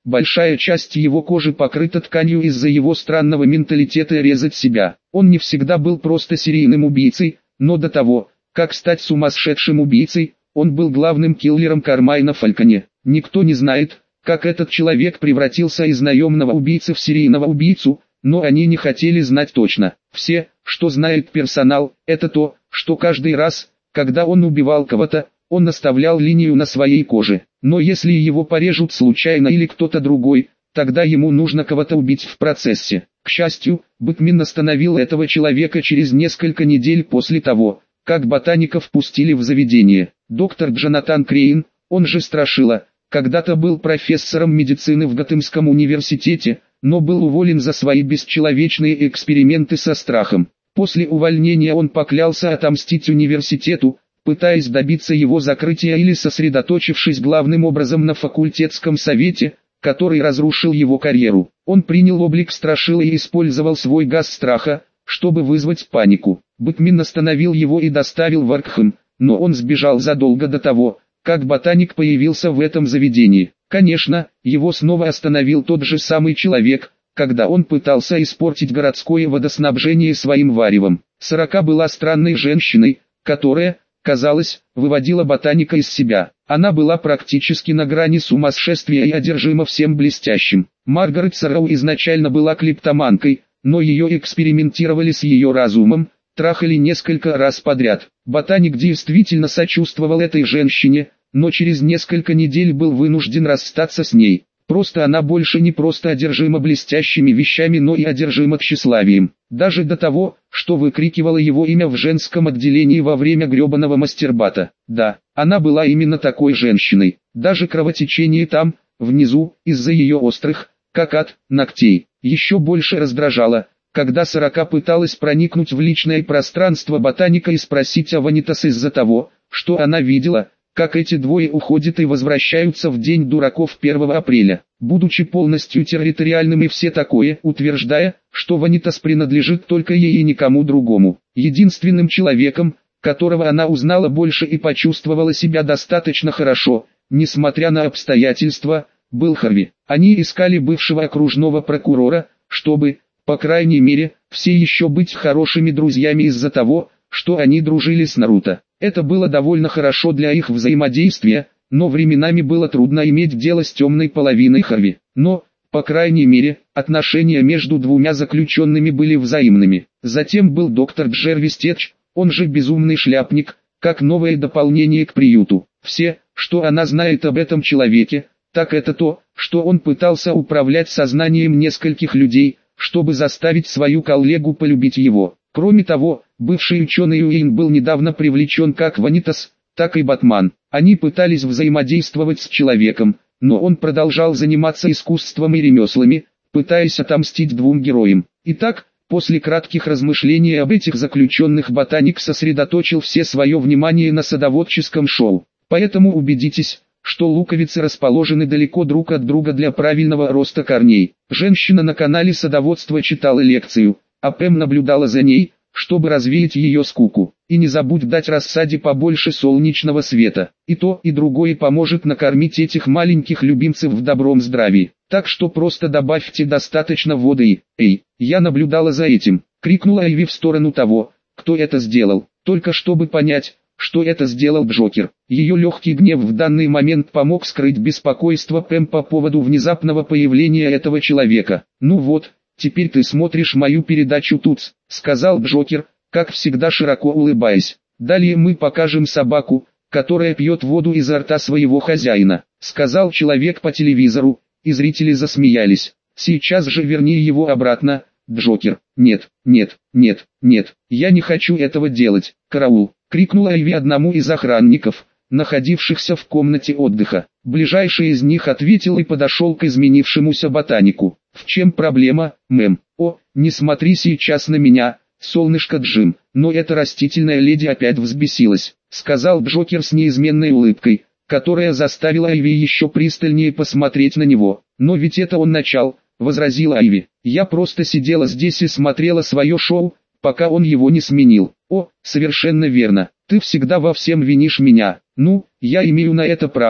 большая часть его кожи покрыта тканью из-за его странного менталитета резать себя. Он не всегда был просто серийным убийцей, но до того, как стать сумасшедшим убийцей, он был главным киллером Кармайна Фальконе. Никто не знает, как этот человек превратился из наемного убийцы в серийного убийцу, но они не хотели знать точно. Все, что знает персонал, это то, что каждый раз, когда он убивал кого-то, он оставлял линию на своей коже. Но если его порежут случайно или кто-то другой, тогда ему нужно кого-то убить в процессе. К счастью, Бэтмен остановил этого человека через несколько недель после того, как ботаников пустили в заведение. Доктор Джонатан Крейн, он же Страшила, когда-то был профессором медицины в Готэмском университете, но был уволен за свои бесчеловечные эксперименты со страхом. После увольнения он поклялся отомстить университету, пытаясь добиться его закрытия или сосредоточившись главным образом на факультетском совете, который разрушил его карьеру. Он принял облик Страшилы и использовал свой газ страха, чтобы вызвать панику. Бэтмен остановил его и доставил в Аркхэм, но он сбежал задолго до того, как ботаник появился в этом заведении. Конечно, его снова остановил тот же самый человек, когда он пытался испортить городское водоснабжение своим варевом. Сорока была странной женщиной, которая, казалось, выводила ботаника из себя. Она была практически на грани сумасшествия и одержима всем блестящим. Маргарет Сорроу изначально была клептоманкой, но ее экспериментировали с ее разумом, трахали несколько раз подряд. Ботаник действительно сочувствовал этой женщине, но через несколько недель был вынужден расстаться с ней. Просто она больше не просто одержима блестящими вещами, но и одержима тщеславием. Даже до того, что выкрикивала его имя в женском отделении во время гребаного мастурбата. Да, она была именно такой женщиной. Даже кровотечение там, внизу, из-за ее острых, как ад, ногтей, еще больше раздражало, когда Сорока пыталась проникнуть в личное пространство ботаника и спросить о Ванитас из-за того, что она видела, как эти двое уходят и возвращаются в день дураков первого апреля, будучи полностью территориальным и все такое, утверждая, что Ванитас принадлежит только ей и никому другому. Единственным человеком, которого она узнала больше и почувствовала себя достаточно хорошо, несмотря на обстоятельства, был Харви. Они искали бывшего окружного прокурора, чтобы, по крайней мере, все еще быть хорошими друзьями из-за того, что они дружили с Наруто. Это было довольно хорошо для их взаимодействия, но временами было трудно иметь дело с темной половиной Харви. Но, по крайней мере, отношения между двумя заключенными были взаимными. Затем был доктор Джервис Тедж, он же безумный шляпник, как новое дополнение к приюту. Все, что она знает об этом человеке, так это то, что он пытался управлять сознанием нескольких людей, чтобы заставить свою коллегу полюбить его. Кроме того, бывший ученый Уэйн был недавно привлечен как Ванитас, так и Батман. Они пытались взаимодействовать с человеком, но он продолжал заниматься искусством и ремеслами, пытаясь отомстить двум героям. Итак, после кратких размышлений об этих заключенных ботаник сосредоточил все свое внимание на садоводческом шоу. Поэтому убедитесь, что луковицы расположены далеко друг от друга для правильного роста корней. Женщина на канале садоводства читала лекцию, а Пэм наблюдала за ней, чтобы развеять ее скуку. И не забудь дать рассаде побольше солнечного света. И то, и другое поможет накормить этих маленьких любимцев в добром здравии. Так что просто добавьте достаточно воды и... Эй, я наблюдала за этим, крикнула Айви в сторону того, кто это сделал. Только чтобы понять, что это сделал Джокер. Ее легкий гнев в данный момент помог скрыть беспокойство Пэм по поводу внезапного появления этого человека. Ну вот, теперь ты смотришь мою передачу Тутс, сказал Джокер, как всегда широко улыбаясь. Далее мы покажем собаку, которая пьет воду изо рта своего хозяина, сказал человек по телевизору, и зрители засмеялись. Сейчас же верни его обратно, Джокер. Нет, нет, нет, нет, я не хочу этого делать. Караул, крикнула Айви одному из охранников, находившихся в комнате отдыха. Ближайший из них ответил и подошел к изменившемуся ботанику. В чем проблема, мэм? О, не смотри сейчас на меня, солнышко Джим. Но эта растительная леди опять взбесилась, сказал Джокер с неизменной улыбкой, которая заставила Айви еще пристальнее посмотреть на него. Но ведь это он начал, возразила Айви. Я просто сидела здесь и смотрела свое шоу, пока он его не сменил. О, совершенно верно, ты всегда во всем винишь меня. Ну, я имею на это право,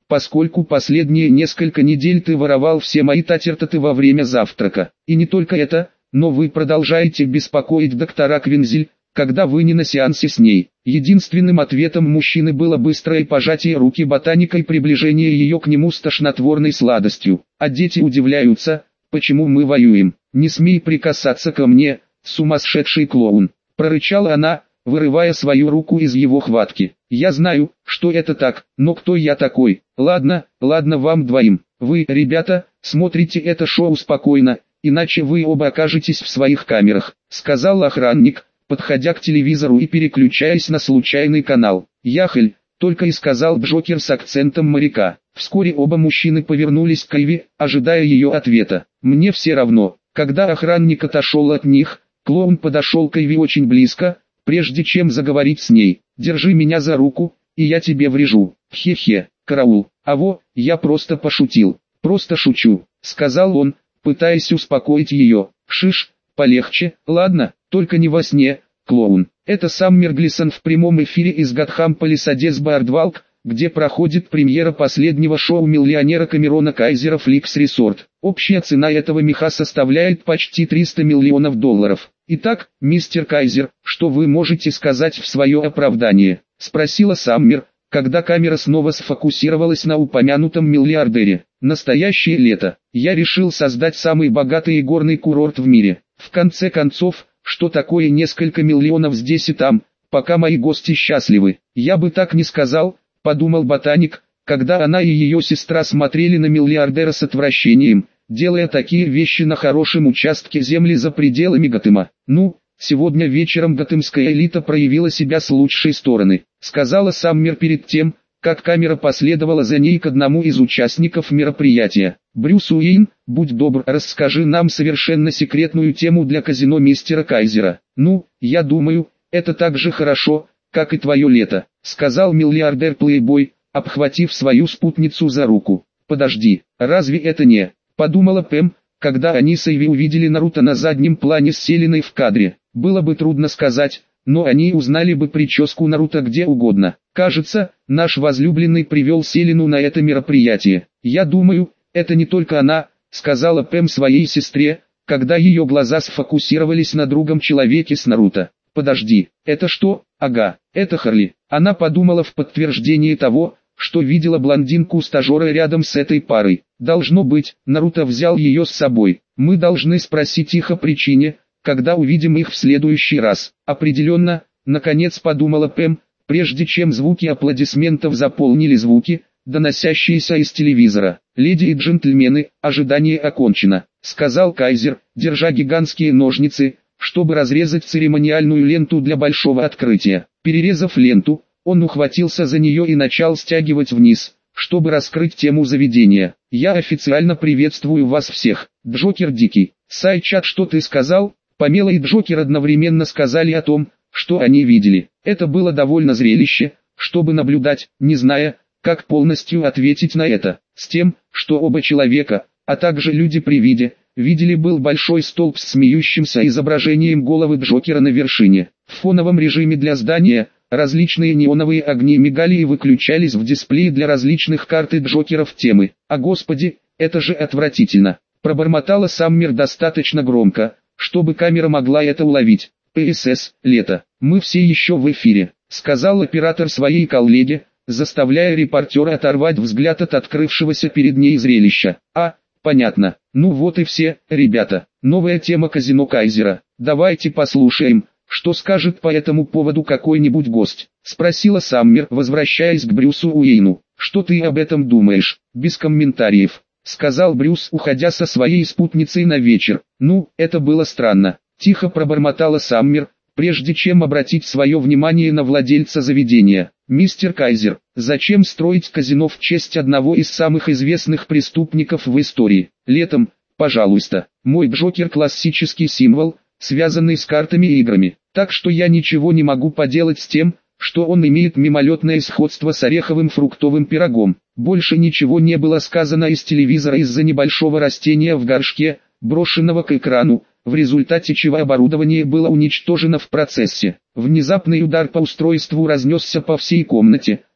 поскольку последние несколько недель ты воровал все мои татертаты во время завтрака. И не только это, но вы продолжаете беспокоить доктора Квинзель, когда вы не на сеансе с ней». Единственным ответом мужчины было быстрое пожатие руки ботаника и приближение ее к нему с тошнотворной сладостью. А дети удивляются, почему мы воюем. «Не смей прикасаться ко мне, сумасшедший клоун», — прорычала она, вырывая свою руку из его хватки. «Я знаю, что это так, но кто я такой? Ладно, ладно вам двоим. Вы, ребята, смотрите это шоу спокойно, иначе вы оба окажетесь в своих камерах», — сказал охранник, подходя к телевизору и переключаясь на случайный канал. «Яхель», — только и сказал Джокер с акцентом моряка. Вскоре оба мужчины повернулись к Айви, ожидая ее ответа. «Мне все равно». Когда охранник отошел от них, клоун подошел к Айви очень близко, прежде чем заговорить с ней. «Держи меня за руку, и я тебе врежу». «Хе-хе, караул, аво, я просто пошутил». «Просто шучу», — сказал он, пытаясь успокоить ее. «Шиш, полегче, ладно, только не во сне, клоун». Это Саммер Глисон в прямом эфире из Гатхам Палисадес Бардвалк, где проходит премьера последнего шоу миллионера Камерона Кайзера Фликс Resort. Общая цена этого меха составляет почти триста миллионов долларов. «Итак, мистер Кайзер, что вы можете сказать в свое оправдание?» — спросила Саммер, когда камера снова сфокусировалась на упомянутом миллиардере. «Настоящее лето. Я решил создать самый богатый горный курорт в мире. В конце концов, что такое несколько миллионов здесь и там, пока мои гости счастливы?» «Я бы так не сказал», — подумал ботаник, когда она и ее сестра смотрели на миллиардера с отвращением, делая такие вещи на хорошем участке земли за пределами Готэма. «Ну, сегодня вечером готэмская элита проявила себя с лучшей стороны», — сказала Саммер перед тем, как камера последовала за ней к одному из участников мероприятия. «Брюс Уэйн, будь добр, расскажи нам совершенно секретную тему для казино мистера Кайзера». «Ну, я думаю, это так же хорошо, как и твое лето», — сказал миллиардер-плейбой, обхватив свою спутницу за руку. «Подожди, разве это не?» — подумала Пэм, когда они с Айви увидели Наруто на заднем плане с Селиной в кадре. Было бы трудно сказать, но они узнали бы прическу Наруто где угодно. «Кажется, наш возлюбленный привел Селину на это мероприятие. Я думаю, это не только она», — сказала Пэм своей сестре, когда ее глаза сфокусировались на другом человеке с Наруто. «Подожди, это что? Ага, это Харли». Она подумала в подтверждение того, что видела блондинку-стажера рядом с этой парой. «Должно быть, Наруто взял ее с собой. Мы должны спросить их о причине, когда увидим их в следующий раз». «Определенно», — наконец подумала Пэм, прежде чем звуки аплодисментов заполнили звуки, доносящиеся из телевизора. «Леди и джентльмены, ожидание окончено», — сказал Кайзер, держа гигантские ножницы, чтобы разрезать церемониальную ленту для большого открытия. Перерезав ленту, он ухватился за нее и начал стягивать вниз, чтобы раскрыть тему заведения. «Я официально приветствую вас всех, Джокер Дикий». «Сайчат, что ты сказал?» Памела и Джокер одновременно сказали о том, что они видели. Это было довольно зрелище, чтобы наблюдать, не зная, как полностью ответить на это. С тем, что оба человека, а также люди при виде, видели, был большой столб с смеющимся изображением головы Джокера на вершине. В фоновом режиме для здания, различные неоновые огни мигали и выключались в дисплее для различных карт и Джокеров темы. «О господи, это же отвратительно!» Пробормотала Саммер достаточно громко, чтобы камера могла это уловить. «ПСС, лето, мы все еще в эфире», — сказал оператор своей коллеге, заставляя репортера оторвать взгляд от открывшегося перед ней зрелища. «А, понятно. Ну вот и все, ребята. Новая тема казино Кайзера. Давайте послушаем, что скажет по этому поводу какой-нибудь гость», — спросила Саммер, возвращаясь к Брюсу Уэйну. «Что ты об этом думаешь?» «Без комментариев», — сказал Брюс, уходя со своей спутницей на вечер. «Ну, это было странно», — тихо пробормотала Саммер, прежде чем обратить свое внимание на владельца заведения. «Мистер Кайзер, зачем строить казино в честь одного из самых известных преступников в истории? Летом, пожалуйста. Мой Джокер — классический символ, связанный с картами и играми, так что я ничего не могу поделать с тем, что он имеет мимолетное сходство с ореховым фруктовым пирогом». Больше ничего не было сказано из телевизора из-за небольшого растения в горшке, брошенного к экрану, в результате чего оборудование было уничтожено в процессе. Внезапный удар по устройству разнесся по всей комнате,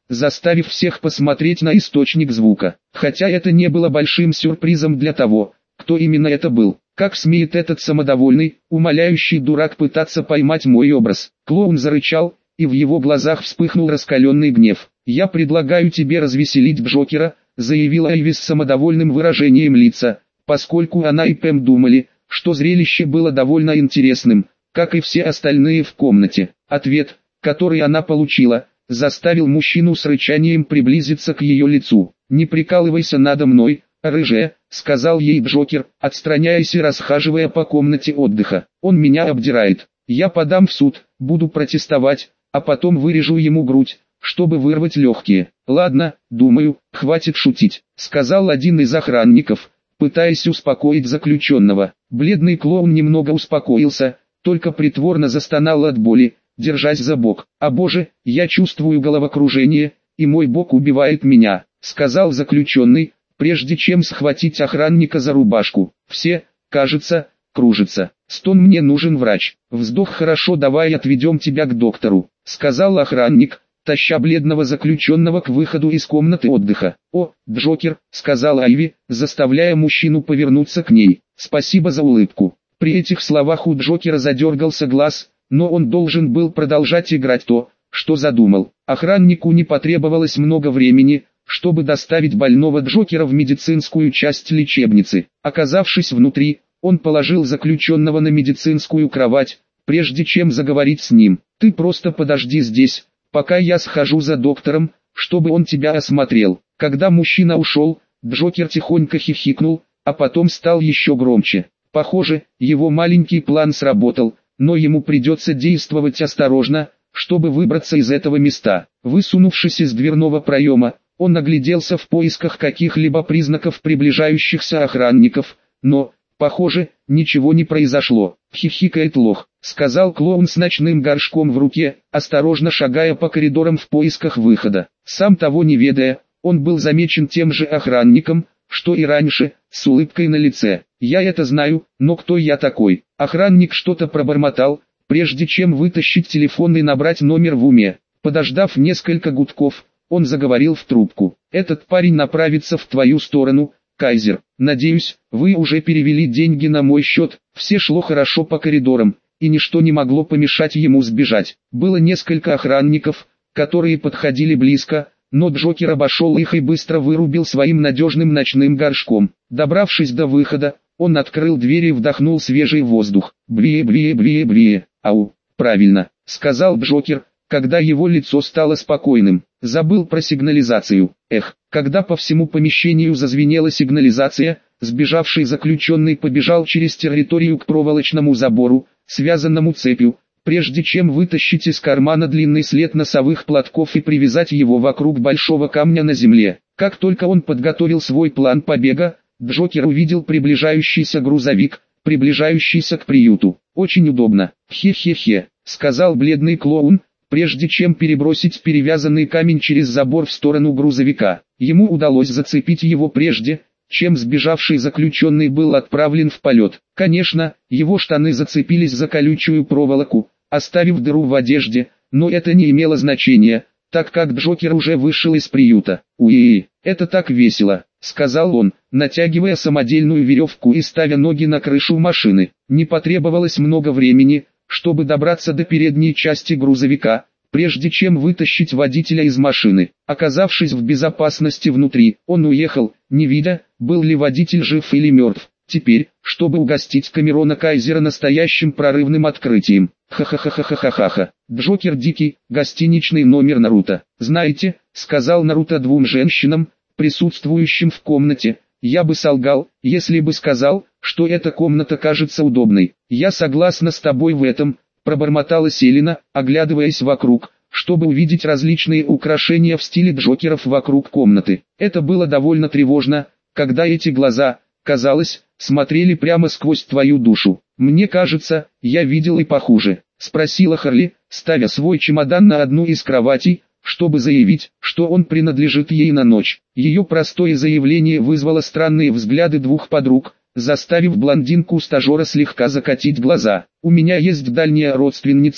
заставив всех посмотреть на источник звука. Хотя это не было большим сюрпризом для того, кто именно это был. Как смеет этот самодовольный, умоляющий дурак пытаться поймать мой образ? Клоун зарычал, и в его глазах вспыхнул раскаленный гнев. «Я предлагаю тебе развеселить Джокера», — заявила Айви с самодовольным выражением лица, поскольку она и Пэм думали, что зрелище было довольно интересным, как и все остальные в комнате. Ответ, который она получила, заставил мужчину с рычанием приблизиться к ее лицу. «Не прикалывайся надо мной, рыжая», — сказал ей Джокер, отстраняясь и расхаживая по комнате отдыха. «Он меня обдирает. Я подам в суд, буду протестовать, а потом вырежу ему грудь, чтобы вырвать легкие». «Ладно, думаю, хватит шутить», — сказал один из охранников, пытаясь успокоить заключенного. Бледный клоун немного успокоился, только притворно застонал от боли, держась за бок. «А боже, я чувствую головокружение, и мой бок убивает меня», — сказал заключенный, прежде чем схватить охранника за рубашку. «Все, кажется, кружится. Стон, мне нужен врач». «Вздох, хорошо, давай отведем тебя к доктору», — сказал охранник, таща бледного заключенного к выходу из комнаты отдыха. «О, Джокер», — сказала Айви, заставляя мужчину повернуться к ней. «Спасибо за улыбку». При этих словах у Джокера задергался глаз, но он должен был продолжать играть то, что задумал. Охраннику не потребовалось много времени, чтобы доставить больного Джокера в медицинскую часть лечебницы. Оказавшись внутри, он положил заключенного на медицинскую кровать, прежде чем заговорить с ним. «Ты просто подожди здесь, пока я схожу за доктором, чтобы он тебя осмотрел». Когда мужчина ушел, Джокер тихонько хихикнул, а потом стал еще громче. Похоже, его маленький план сработал, но ему придется действовать осторожно, чтобы выбраться из этого места. Высунувшись из дверного проема, он огляделся в поисках каких-либо признаков приближающихся охранников, но, похоже, ничего не произошло. «Хихикает лох», — сказал клоун с ночным горшком в руке, осторожно шагая по коридорам в поисках выхода. Сам того не ведая, он был замечен тем же охранником, что и раньше, с улыбкой на лице. «Я это знаю, но кто я такой?» Охранник что-то пробормотал, прежде чем вытащить телефон и набрать номер в уме. Подождав несколько гудков, он заговорил в трубку. «Этот парень направится в твою сторону, Кайзер. Надеюсь, вы уже перевели деньги на мой счет». Все шло хорошо по коридорам, и ничто не могло помешать ему сбежать. Было несколько охранников, которые подходили близко, но Джокер обошел их и быстро вырубил своим надежным ночным горшком. Добравшись до выхода, он открыл дверь и вдохнул свежий воздух. «Блие-блие-блие-блие, ау, правильно», — сказал Джокер, когда его лицо стало спокойным. «Забыл про сигнализацию». Эх, когда по всему помещению зазвенела сигнализация, сбежавший заключенный побежал через территорию к проволочному забору, связанному цепью, прежде чем вытащить из кармана длинный след носовых платков и привязать его вокруг большого камня на земле. Как только он подготовил свой план побега, Джокер увидел приближающийся грузовик, приближающийся к приюту. «Очень удобно. Хе-хе-хе», — сказал бледный клоун, прежде чем перебросить перевязанный камень через забор в сторону грузовика. Ему удалось зацепить его прежде, чем сбежавший заключенный был отправлен в полет. Конечно, его штаны зацепились за колючую проволоку, оставив дыру в одежде, но это не имело значения, так как Джокер уже вышел из приюта. «Уи, это так весело», — сказал он, натягивая самодельную веревку и ставя ноги на крышу машины. Не потребовалось много времени, чтобы добраться до передней части грузовика, прежде чем вытащить водителя из машины. Оказавшись в безопасности внутри, он уехал, не видя, был ли водитель жив или мертв. Теперь, чтобы угостить Камерона Кайзера настоящим прорывным открытием. Ха-ха-ха-ха-ха-ха-ха. Джокер Дикий, гостиничный номер Наруто. «Знаете», — сказал Наруто двум женщинам, присутствующим в комнате, «я бы солгал, если бы сказал, что эта комната кажется удобной». «Я согласна с тобой в этом», — пробормотала Селина, оглядываясь вокруг, чтобы увидеть различные украшения в стиле Джокеров вокруг комнаты. Это было довольно тревожно, когда эти глаза, казалось, смотрели прямо сквозь твою душу. «Мне кажется, я видел и похуже», — спросила Харли, ставя свой чемодан на одну из кроватей, чтобы заявить, что он принадлежит ей на ночь. Ее простое заявление вызвало странные взгляды двух подруг, заставив блондинку-стажера слегка закатить глаза. «У меня есть дальняя родственница,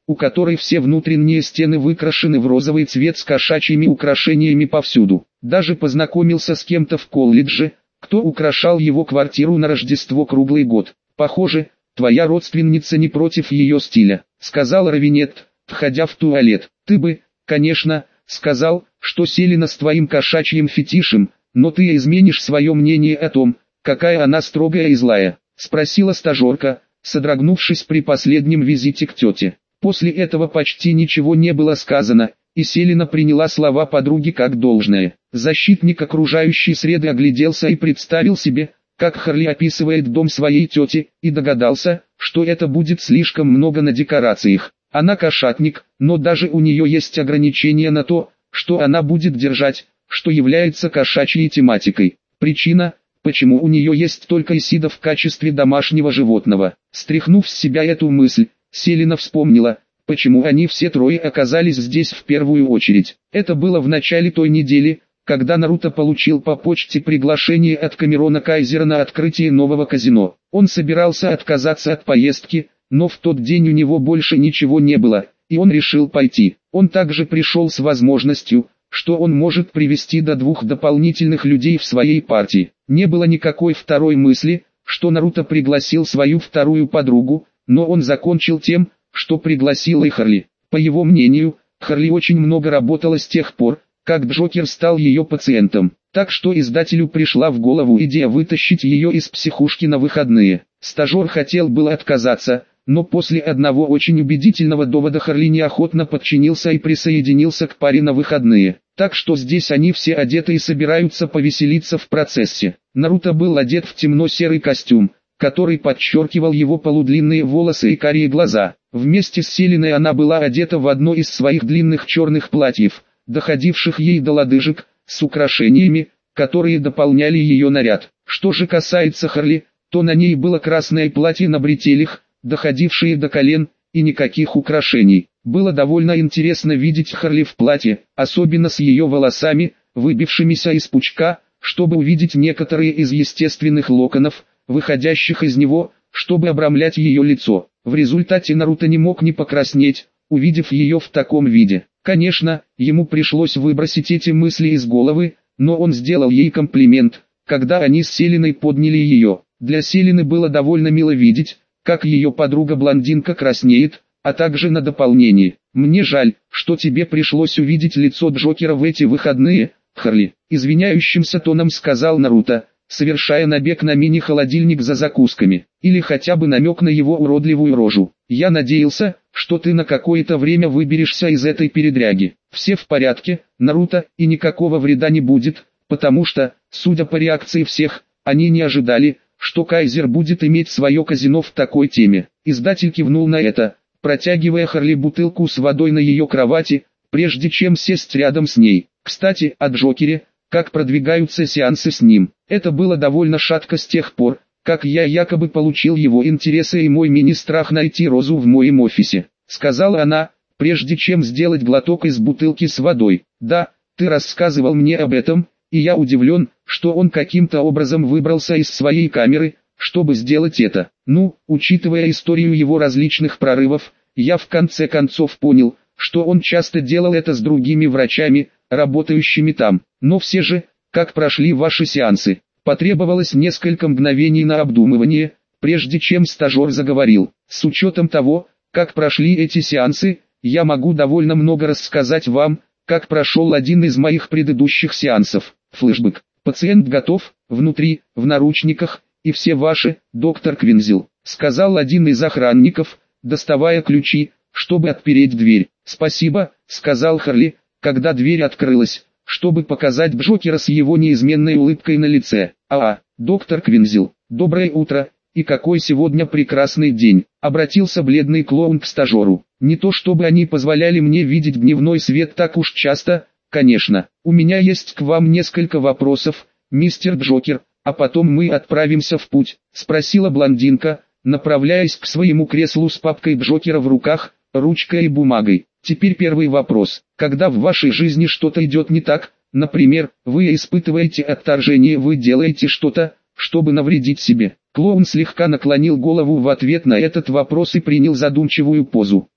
у которой все внутренние стены выкрашены в розовый цвет с кошачьими украшениями повсюду. Даже познакомился с кем-то в колледже, кто украшал его квартиру на Рождество круглый год. «Похоже, твоя родственница не против ее стиля», — сказал Равинетт, входя в туалет. «Ты бы, конечно, сказал, что Селена с твоим кошачьим фетишем, но ты изменишь свое мнение о том, какая она строгая и злая», — спросила стажерка, содрогнувшись при последнем визите к тете. После этого почти ничего не было сказано, и Селена приняла слова подруги как должное. Защитник окружающей среды огляделся и представил себе, как Харли описывает дом своей тети, и догадался, что это будет слишком много на декорациях. Она кошатник, но даже у нее есть ограничения на то, что она будет держать, что является кошачьей тематикой. Причина, почему у нее есть только Исида в качестве домашнего животного. Стряхнув с себя эту мысль, Селена вспомнила, почему они все трое оказались здесь в первую очередь. Это было в начале той недели, когда Наруто получил по почте приглашение от Камерона Кайзера на открытие нового казино. Он собирался отказаться от поездки, но в тот день у него больше ничего не было, и он решил пойти. Он также пришел с возможностью, что он может привести до двух дополнительных людей в своей партии. Не было никакой второй мысли, что Наруто пригласил свою вторую подругу, но он закончил тем, что пригласил и Харли. По его мнению, Харли очень много работала с тех пор, как Джокер стал ее пациентом, так что издателю пришла в голову идея вытащить ее из психушки на выходные. Стажер хотел было отказаться, но после одного очень убедительного довода Харли неохотно подчинился и присоединился к паре на выходные. Так что здесь они все одеты и собираются повеселиться в процессе. Наруто был одет в темно-серый костюм, который подчеркивал его полудлинные волосы и карие глаза. Вместе с Селеной она была одета в одно из своих длинных черных платьев, доходивших ей до лодыжек, с украшениями, которые дополняли ее наряд. Что же касается Харли, то на ней было красное платье на бретелях, доходившие до колен, и никаких украшений. Было довольно интересно видеть Харли в платье, особенно с ее волосами, выбившимися из пучка, чтобы увидеть некоторые из естественных локонов, выходящих из него, чтобы обрамлять ее лицо. В результате Наруто не мог не покраснеть, увидев ее в таком виде. Конечно, ему пришлось выбросить эти мысли из головы, но он сделал ей комплимент, когда они с Селеной подняли ее. Для Селены было довольно мило видеть, как ее подруга-блондинка краснеет, а также на дополнение. «Мне жаль, что тебе пришлось увидеть лицо Джокера в эти выходные, Харли», — извиняющимся тоном сказал Наруто, совершая набег на мини-холодильник за закусками, или хотя бы намек на его уродливую рожу. «Я надеялся, что ты на какое-то время выберешься из этой передряги. Все в порядке, Наруто, и никакого вреда не будет, потому что, судя по реакции всех, они не ожидали, что Кайзер будет иметь свое казино в такой теме». Издатель кивнул на это, протягивая Харли бутылку с водой на ее кровати, прежде чем сесть рядом с ней. «Кстати, о Джокере, как продвигаются сеансы с ним. Это было довольно шатко с тех пор, как я якобы получил его интересы и мой мини-страх найти Розу в моем офисе», — сказала она, прежде чем сделать глоток из бутылки с водой. «Да, ты рассказывал мне об этом, и я удивлен, что он каким-то образом выбрался из своей камеры, чтобы сделать это. Ну, учитывая историю его различных прорывов, я в конце концов понял, что он часто делал это с другими врачами, работающими там. Но все же, как прошли ваши сеансы?» Потребовалось несколько мгновений на обдумывание, прежде чем стажер заговорил. «С учетом того, как прошли эти сеансы, я могу довольно много рассказать вам, как прошел один из моих предыдущих сеансов. Флэшбэк. Пациент готов, внутри, в наручниках, и все ваши, доктор Квинзил», — сказал один из охранников, доставая ключи, чтобы отпереть дверь. «Спасибо», — сказал Харли, когда дверь открылась, чтобы показать Джокера с его неизменной улыбкой на лице. «А, доктор Квинзил, доброе утро, и какой сегодня прекрасный день», — обратился бледный клоун к стажеру. «Не то чтобы они позволяли мне видеть дневной свет так уж часто, конечно. У меня есть к вам несколько вопросов, мистер Джокер, а потом мы отправимся в путь», — спросила блондинка, направляясь к своему креслу с папкой Джокера в руках, ручкой и бумагой. «Теперь первый вопрос. Когда в вашей жизни что-то идет не так, например, вы испытываете отторжение, вы делаете что-то, чтобы навредить себе?» Клоун слегка наклонил голову в ответ на этот вопрос и принял задумчивую позу.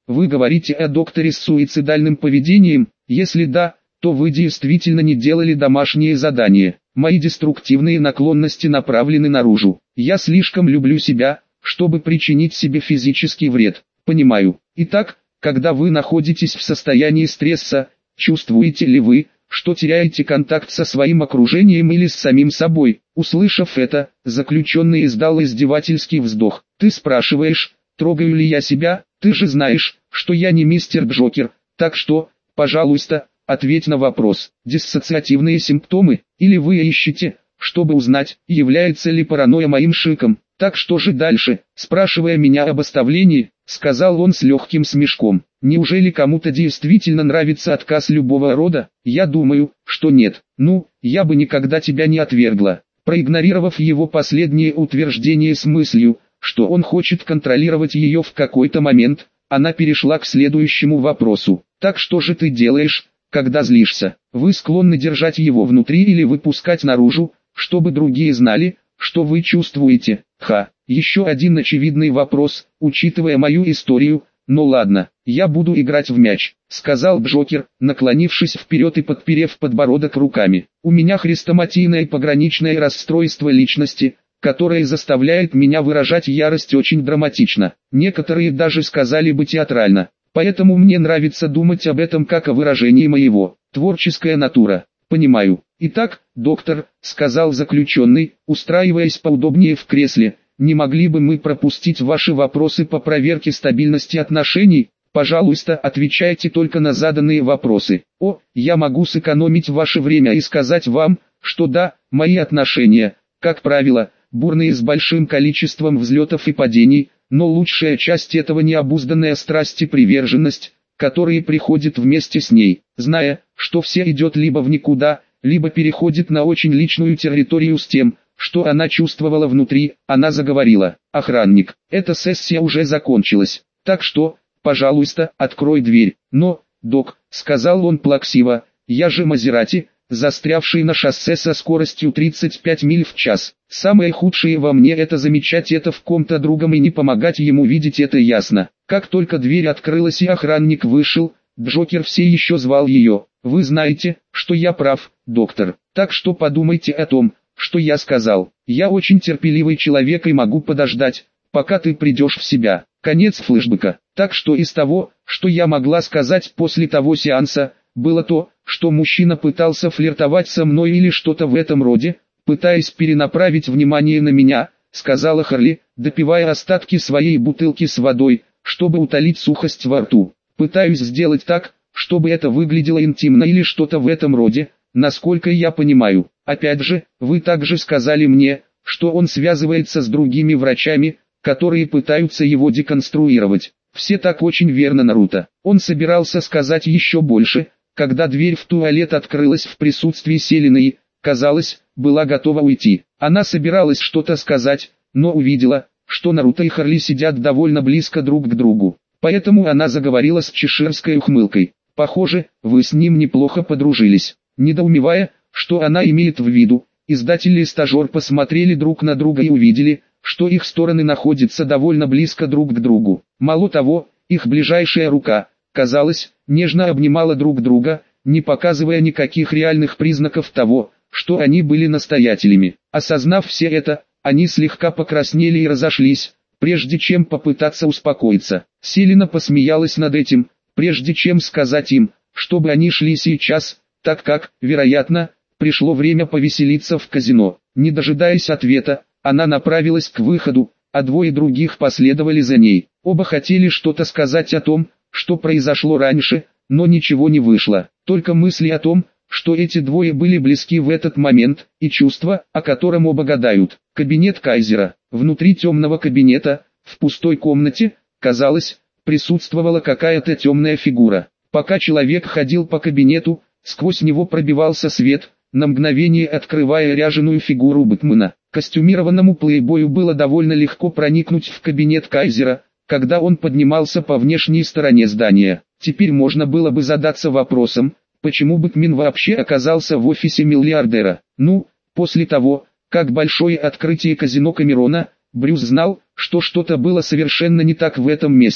вы говорите о докторе с суицидальным поведением? Если да, то вы действительно не делали домашние задания. Мои деструктивные наклонности направлены наружу. Я слишком люблю себя, чтобы причинить себе физический вред. Понимаю. Итак, когда вы находитесь в состоянии стресса, чувствуете ли вы, что теряете контакт со своим окружением или с самим собой? Услышав это, заключенный издал издевательский вздох. Ты спрашиваешь, трогаю ли я себя? Ты же знаешь, что я не мистер Джокер, так что, пожалуйста, ответь на вопрос. Диссоциативные симптомы, или вы ищете, чтобы узнать, является ли паранойя моим шиком? Так что же дальше? Спрашивая меня об оставлении, сказал он с легким смешком. Неужели кому-то действительно нравится отказ любого рода? Я думаю, что нет. Ну, я бы никогда тебя не отвергла. Проигнорировав его последнее утверждение с мыслью, что он хочет контролировать ее в какой-то момент, она перешла к следующему вопросу. Так что же ты делаешь, когда злишься? Вы склонны держать его внутри или выпускать наружу, чтобы другие знали, что вы чувствуете? Ха, еще один очевидный вопрос, учитывая мою историю. Ну ладно, я буду играть в мяч, сказал Джокер, наклонившись вперед и подперев подбородок руками. У меня хрестоматийное пограничное расстройство личности, которое заставляет меня выражать ярость очень драматично. Некоторые даже сказали бы театрально. Поэтому мне нравится думать об этом как о выражении моего, творческая натура. Понимаю. Итак, доктор, сказал заключенный, устраиваясь поудобнее в кресле, не могли бы мы пропустить ваши вопросы по проверке стабильности отношений? Пожалуйста, отвечайте только на заданные вопросы. О, я могу сэкономить ваше время и сказать вам, что да, мои отношения, как правило, бурные с большим количеством взлетов и падений, но лучшая часть этого необузданная страсть и приверженность, которые приходят вместе с ней, зная, что все идет либо в никуда, либо переходит на очень личную территорию с тем, что она чувствовала внутри. Она заговорила. Охранник, эта сессия уже закончилась, так что, пожалуйста, открой дверь. Но, док, сказал он плаксиво, я же Мазерати, застрявший на шоссе со скоростью тридцать пять миль в час. Самое худшее во мне это замечать это в ком-то другом и не помогать ему видеть это ясно. Как только дверь открылась и охранник вышел, Джокер все еще звал ее. Вы знаете, что я прав, доктор. Так что подумайте о том, что я сказал. Я очень терпеливый человек и могу подождать, пока ты придешь в себя. Конец флешбека. Так что из того, что я могла сказать после того сеанса, было то, что мужчина пытался флиртовать со мной или что-то в этом роде, пытаясь перенаправить внимание на меня, сказала Харли, допивая остатки своей бутылки с водой, чтобы утолить сухость во рту. Пытаюсь сделать так, чтобы это выглядело интимно или что-то в этом роде, насколько я понимаю. Опять же, вы также сказали мне, что он связывается с другими врачами, которые пытаются его деконструировать. Все так очень верно, Наруто. Он собирался сказать еще больше, когда дверь в туалет открылась в присутствии Селины и, казалось, была готова уйти. Она собиралась что-то сказать, но увидела, что Наруто и Харли сидят довольно близко друг к другу. Поэтому она заговорила с чеширской ухмылкой. Похоже, вы с ним неплохо подружились. Недоумевая, что она имеет в виду, издатель и стажер посмотрели друг на друга и увидели, что их стороны находятся довольно близко друг к другу. Мало того, их ближайшая рука, казалось, нежно обнимала друг друга, не показывая никаких реальных признаков того, что они были настоятелями. Осознав все это, они слегка покраснели и разошлись, прежде чем попытаться успокоиться. Селина посмеялась над этим, прежде чем сказать им, чтобы они шли сейчас, так как, вероятно, пришло время повеселиться в казино. Не дожидаясь ответа, она направилась к выходу, а двое других последовали за ней. Оба хотели что-то сказать о том, что произошло раньше, но ничего не вышло. Только мысли о том, что эти двое были близки в этот момент, и чувство, о котором оба гадают. Кабинет Кайзера. Внутри темного кабинета, в пустой комнате, казалось, присутствовала какая-то темная фигура. Пока человек ходил по кабинету, сквозь него пробивался свет, на мгновение открывая ряженую фигуру Бэтмена. Костюмированному плейбою было довольно легко проникнуть в кабинет Кайзера, когда он поднимался по внешней стороне здания. Теперь можно было бы задаться вопросом, почему Бэтмен вообще оказался в офисе миллиардера. Ну, после того, как большое открытие казино Камерона, Брюс знал, что что-то было совершенно не так в этом месте.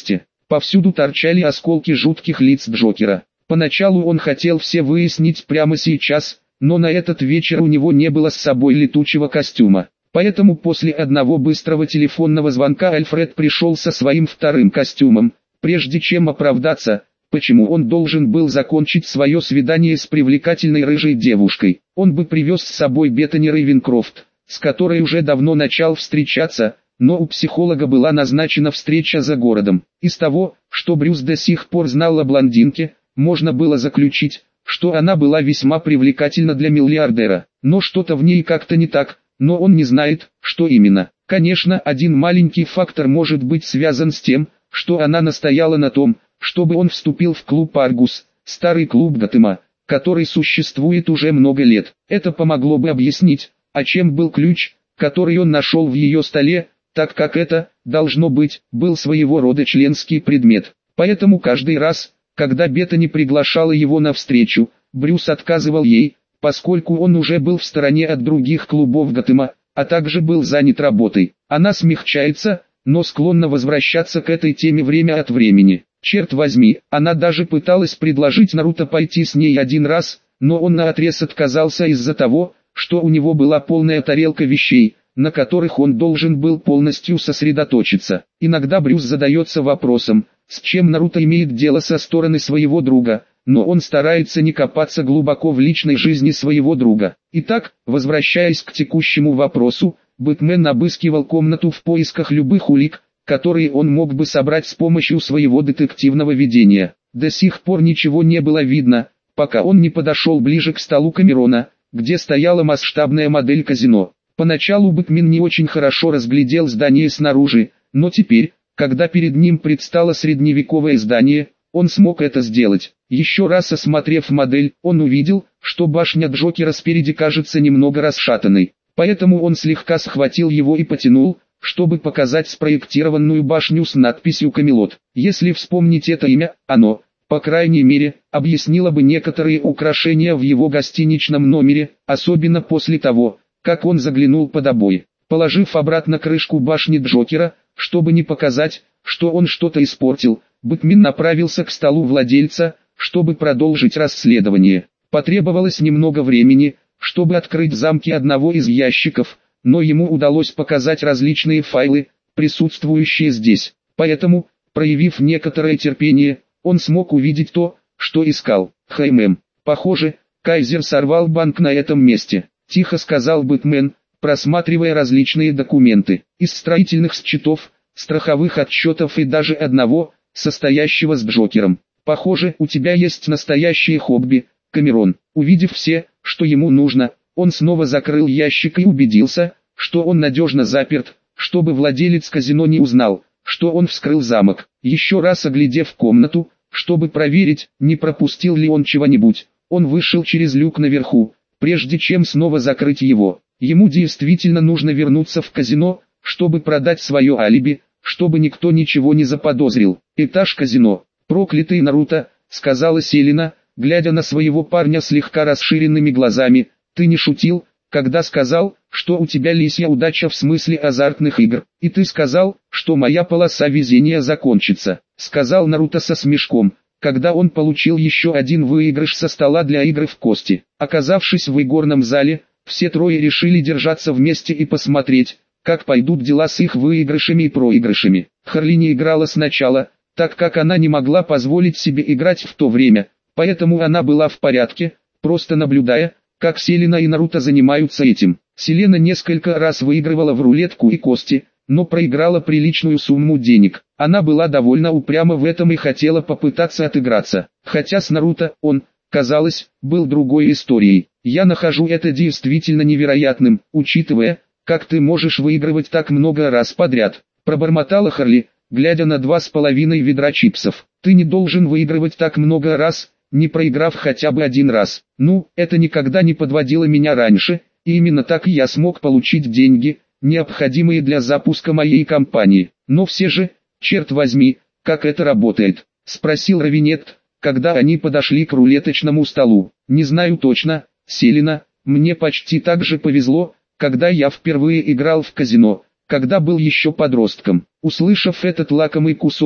Повсюду торчали осколки жутких лиц Джокера. Поначалу он хотел все выяснить прямо сейчас, но на этот вечер у него не было с собой летучего костюма. Поэтому после одного быстрого телефонного звонка Альфред пришел со своим вторым костюмом, прежде чем оправдаться, почему он должен был закончить свое свидание с привлекательной рыжей девушкой. Он бы привез с собой Беттани Рейвенкрофт, с которой уже давно начал встречаться, но у психолога была назначена встреча за городом. Из того, что Брюс до сих пор знал о блондинке, можно было заключить, что она была весьма привлекательна для миллиардера. Но что-то в ней как-то не так, но он не знает, что именно. Конечно, один маленький фактор может быть связан с тем, что она настояла на том, чтобы он вступил в клуб «Аргус», старый клуб Готэма, который существует уже много лет. Это помогло бы объяснить, а чем был ключ, который он нашел в ее столе, так как это, должно быть, был своего рода членский предмет. Поэтому каждый раз, когда Беттани приглашала его на встречу, Брюс отказывал ей, поскольку он уже был в стороне от других клубов Готэма, а также был занят работой. Она смягчается, но склонна возвращаться к этой теме время от времени. Черт возьми, она даже пыталась предложить Наруто пойти с ней один раз, но он наотрез отказался из-за того, что у него была полная тарелка вещей, на которых он должен был полностью сосредоточиться. Иногда Брюс задается вопросом, с чем Наруто имеет дело со стороны своего друга, но он старается не копаться глубоко в личной жизни своего друга. Итак, возвращаясь к текущему вопросу, Бэтмен обыскивал комнату в поисках любых улик, которые он мог бы собрать с помощью своего детективного видения. До сих пор ничего не было видно, пока он не подошел ближе к столу Камерона, где стояла масштабная модель казино. Поначалу Бэтмен не очень хорошо разглядел здание снаружи, но теперь, когда перед ним предстало средневековое здание, он смог это сделать. Еще раз осмотрев модель, он увидел, что башня Джокера спереди кажется немного расшатанной. Поэтому он слегка схватил его и потянул, чтобы показать спроектированную башню с надписью «Камелот». Если вспомнить это имя, оно, по крайней мере, объяснило бы некоторые украшения в его гостиничном номере, особенно после того, как он заглянул под обои. Положив обратно крышку башни Джокера, чтобы не показать, что он что-то испортил, Бэтмен направился к столу владельца, чтобы продолжить расследование. Потребовалось немного времени, чтобы открыть замки одного из ящиков, но ему удалось показать различные файлы, присутствующие здесь. Поэтому, проявив некоторое терпение, он смог увидеть то, что искал. «Хэймэм, похоже, Кайзер сорвал банк на этом месте», — тихо сказал Бэтмен, просматривая различные документы. Из строительных счетов, страховых отчетов и даже одного, состоящего с Джокером. «Похоже, у тебя есть настоящее хобби, Камерон». Увидев все, что ему нужно, он снова закрыл ящик и убедился, что он надежно заперт, чтобы владелец казино не узнал, что он вскрыл замок. Еще раз оглядев комнату, чтобы проверить, не пропустил ли он чего-нибудь, он вышел через люк наверху, прежде чем снова закрыть его. Ему действительно нужно вернуться в казино, чтобы продать свое алиби, чтобы никто ничего не заподозрил. «Этаж казино. Проклятый Наруто», — сказала Селена, глядя на своего парня слегка расширенными глазами. «Ты не шутил, когда сказал, что у тебя лисья удача в смысле азартных игр, и ты сказал, что моя полоса везения закончится», — сказал Наруто со смешком, когда он получил еще один выигрыш со стола для игры в кости. Оказавшись в игорном зале, все трое решили держаться вместе и посмотреть, как пойдут дела с их выигрышами и проигрышами. Харли не играла сначала, так как она не могла позволить себе играть в то время, поэтому она была в порядке, просто наблюдая, как Селена и Наруто занимаются этим. Селена несколько раз выигрывала в рулетку и кости, но проиграла приличную сумму денег. Она была довольно упряма в этом и хотела попытаться отыграться. Хотя с Наруто он, казалось, был другой историей. «Я нахожу это действительно невероятным, учитывая, как ты можешь выигрывать так много раз подряд», — пробормотала Харли, глядя на два с половиной ведра чипсов. «Ты не должен выигрывать так много раз, не проиграв хотя бы один раз. Ну, это никогда не подводило меня раньше, и именно так я смог получить деньги, необходимые для запуска моей компании. Но все же, черт возьми, как это работает?» — спросил Равинетт, когда они подошли к рулеточному столу. «Не знаю точно, Селена, мне почти так же повезло, когда я впервые играл в казино, когда был еще подростком». Услышав этот лакомый кусочек,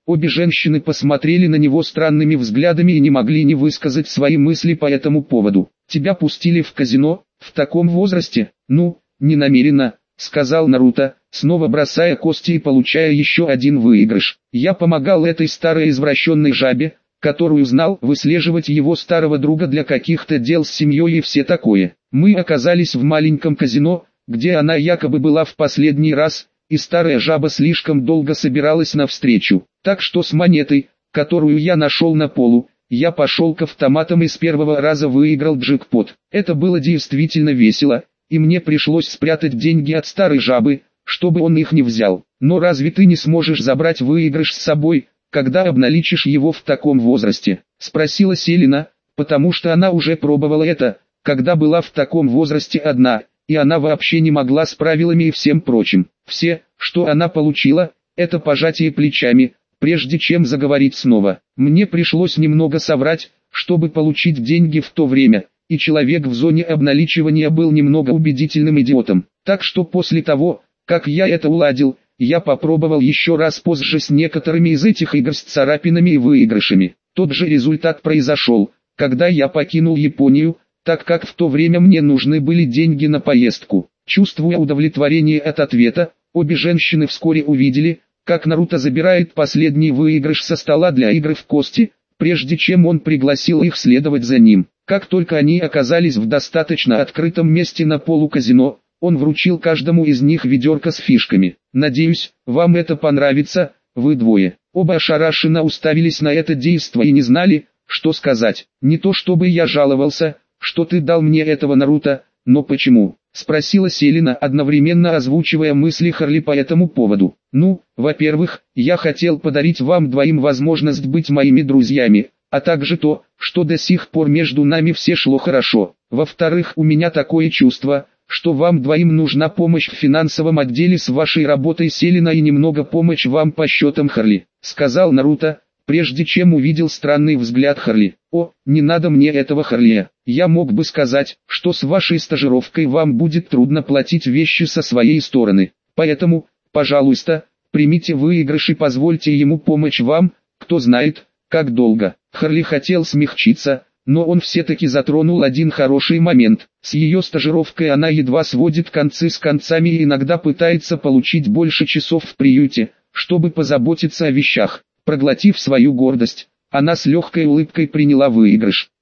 Обе женщины посмотрели на него странными взглядами и не могли не высказать свои мысли по этому поводу. «Тебя пустили в казино? В таком возрасте?» «Ну, не намеренно», — сказал Наруто, снова бросая кости и получая еще один выигрыш. «Я помогал этой старой извращенной жабе, которую знал, выслеживать его старого друга для каких-то дел с семьей и все такое. Мы оказались в маленьком казино, где она якобы была в последний раз, и старая жаба слишком долго собиралась навстречу. Так что с монетой, которую я нашел на полу, я пошел к автоматам и с первого раза выиграл джекпот. Это было действительно весело, и мне пришлось спрятать деньги от старой жабы, чтобы он их не взял. Но разве ты не сможешь забрать выигрыш с собой, когда обналичишь его в таком возрасте?» — спросила Селена, потому что она уже пробовала это, когда была в таком возрасте одна, и она вообще не могла с правилами и всем прочим. Все, что она получила, это пожатие плечами, прежде чем заговорить снова. «Мне пришлось немного соврать, чтобы получить деньги в то время, и человек в зоне обналичивания был немного убедительным идиотом. Так что после того, как я это уладил, я попробовал еще раз позже с некоторыми из этих игр с царапинами и выигрышами. Тот же результат произошел, когда я покинул Японию, так как в то время мне нужны были деньги на поездку». Чувствуя удовлетворение от ответа, обе женщины вскоре увидели, как Наруто забирает последний выигрыш со стола для игры в кости, прежде чем он пригласил их следовать за ним. Как только они оказались в достаточно открытом месте на полу казино, он вручил каждому из них ведерко с фишками. «Надеюсь, вам это понравится, вы двое». Оба ошарашенно уставились на это действо и не знали, что сказать. «Не то чтобы я жаловался, что ты дал мне этого Наруто, но почему?» — спросила Селена, одновременно озвучивая мысли Харли по этому поводу. «Ну, во-первых, я хотел подарить вам двоим возможность быть моими друзьями, а также то, что до сих пор между нами все шло хорошо. Во-вторых, у меня такое чувство, что вам двоим нужна помощь в финансовом отделе с вашей работой, Селена, и немного помощь вам по счетам, Харли», — сказал Наруто, прежде чем увидел странный взгляд Харли. «О, не надо мне этого, Харли. Я мог бы сказать, что с вашей стажировкой вам будет трудно платить вещи со своей стороны. Поэтому, пожалуйста, примите выигрыш и позвольте ему помочь вам, кто знает, как долго». Харли хотел смягчиться, но он все-таки затронул один хороший момент. С ее стажировкой она едва сводит концы с концами и иногда пытается получить больше часов в приюте, чтобы позаботиться о вещах. Проглотив свою гордость, она с легкой улыбкой приняла выигрыш.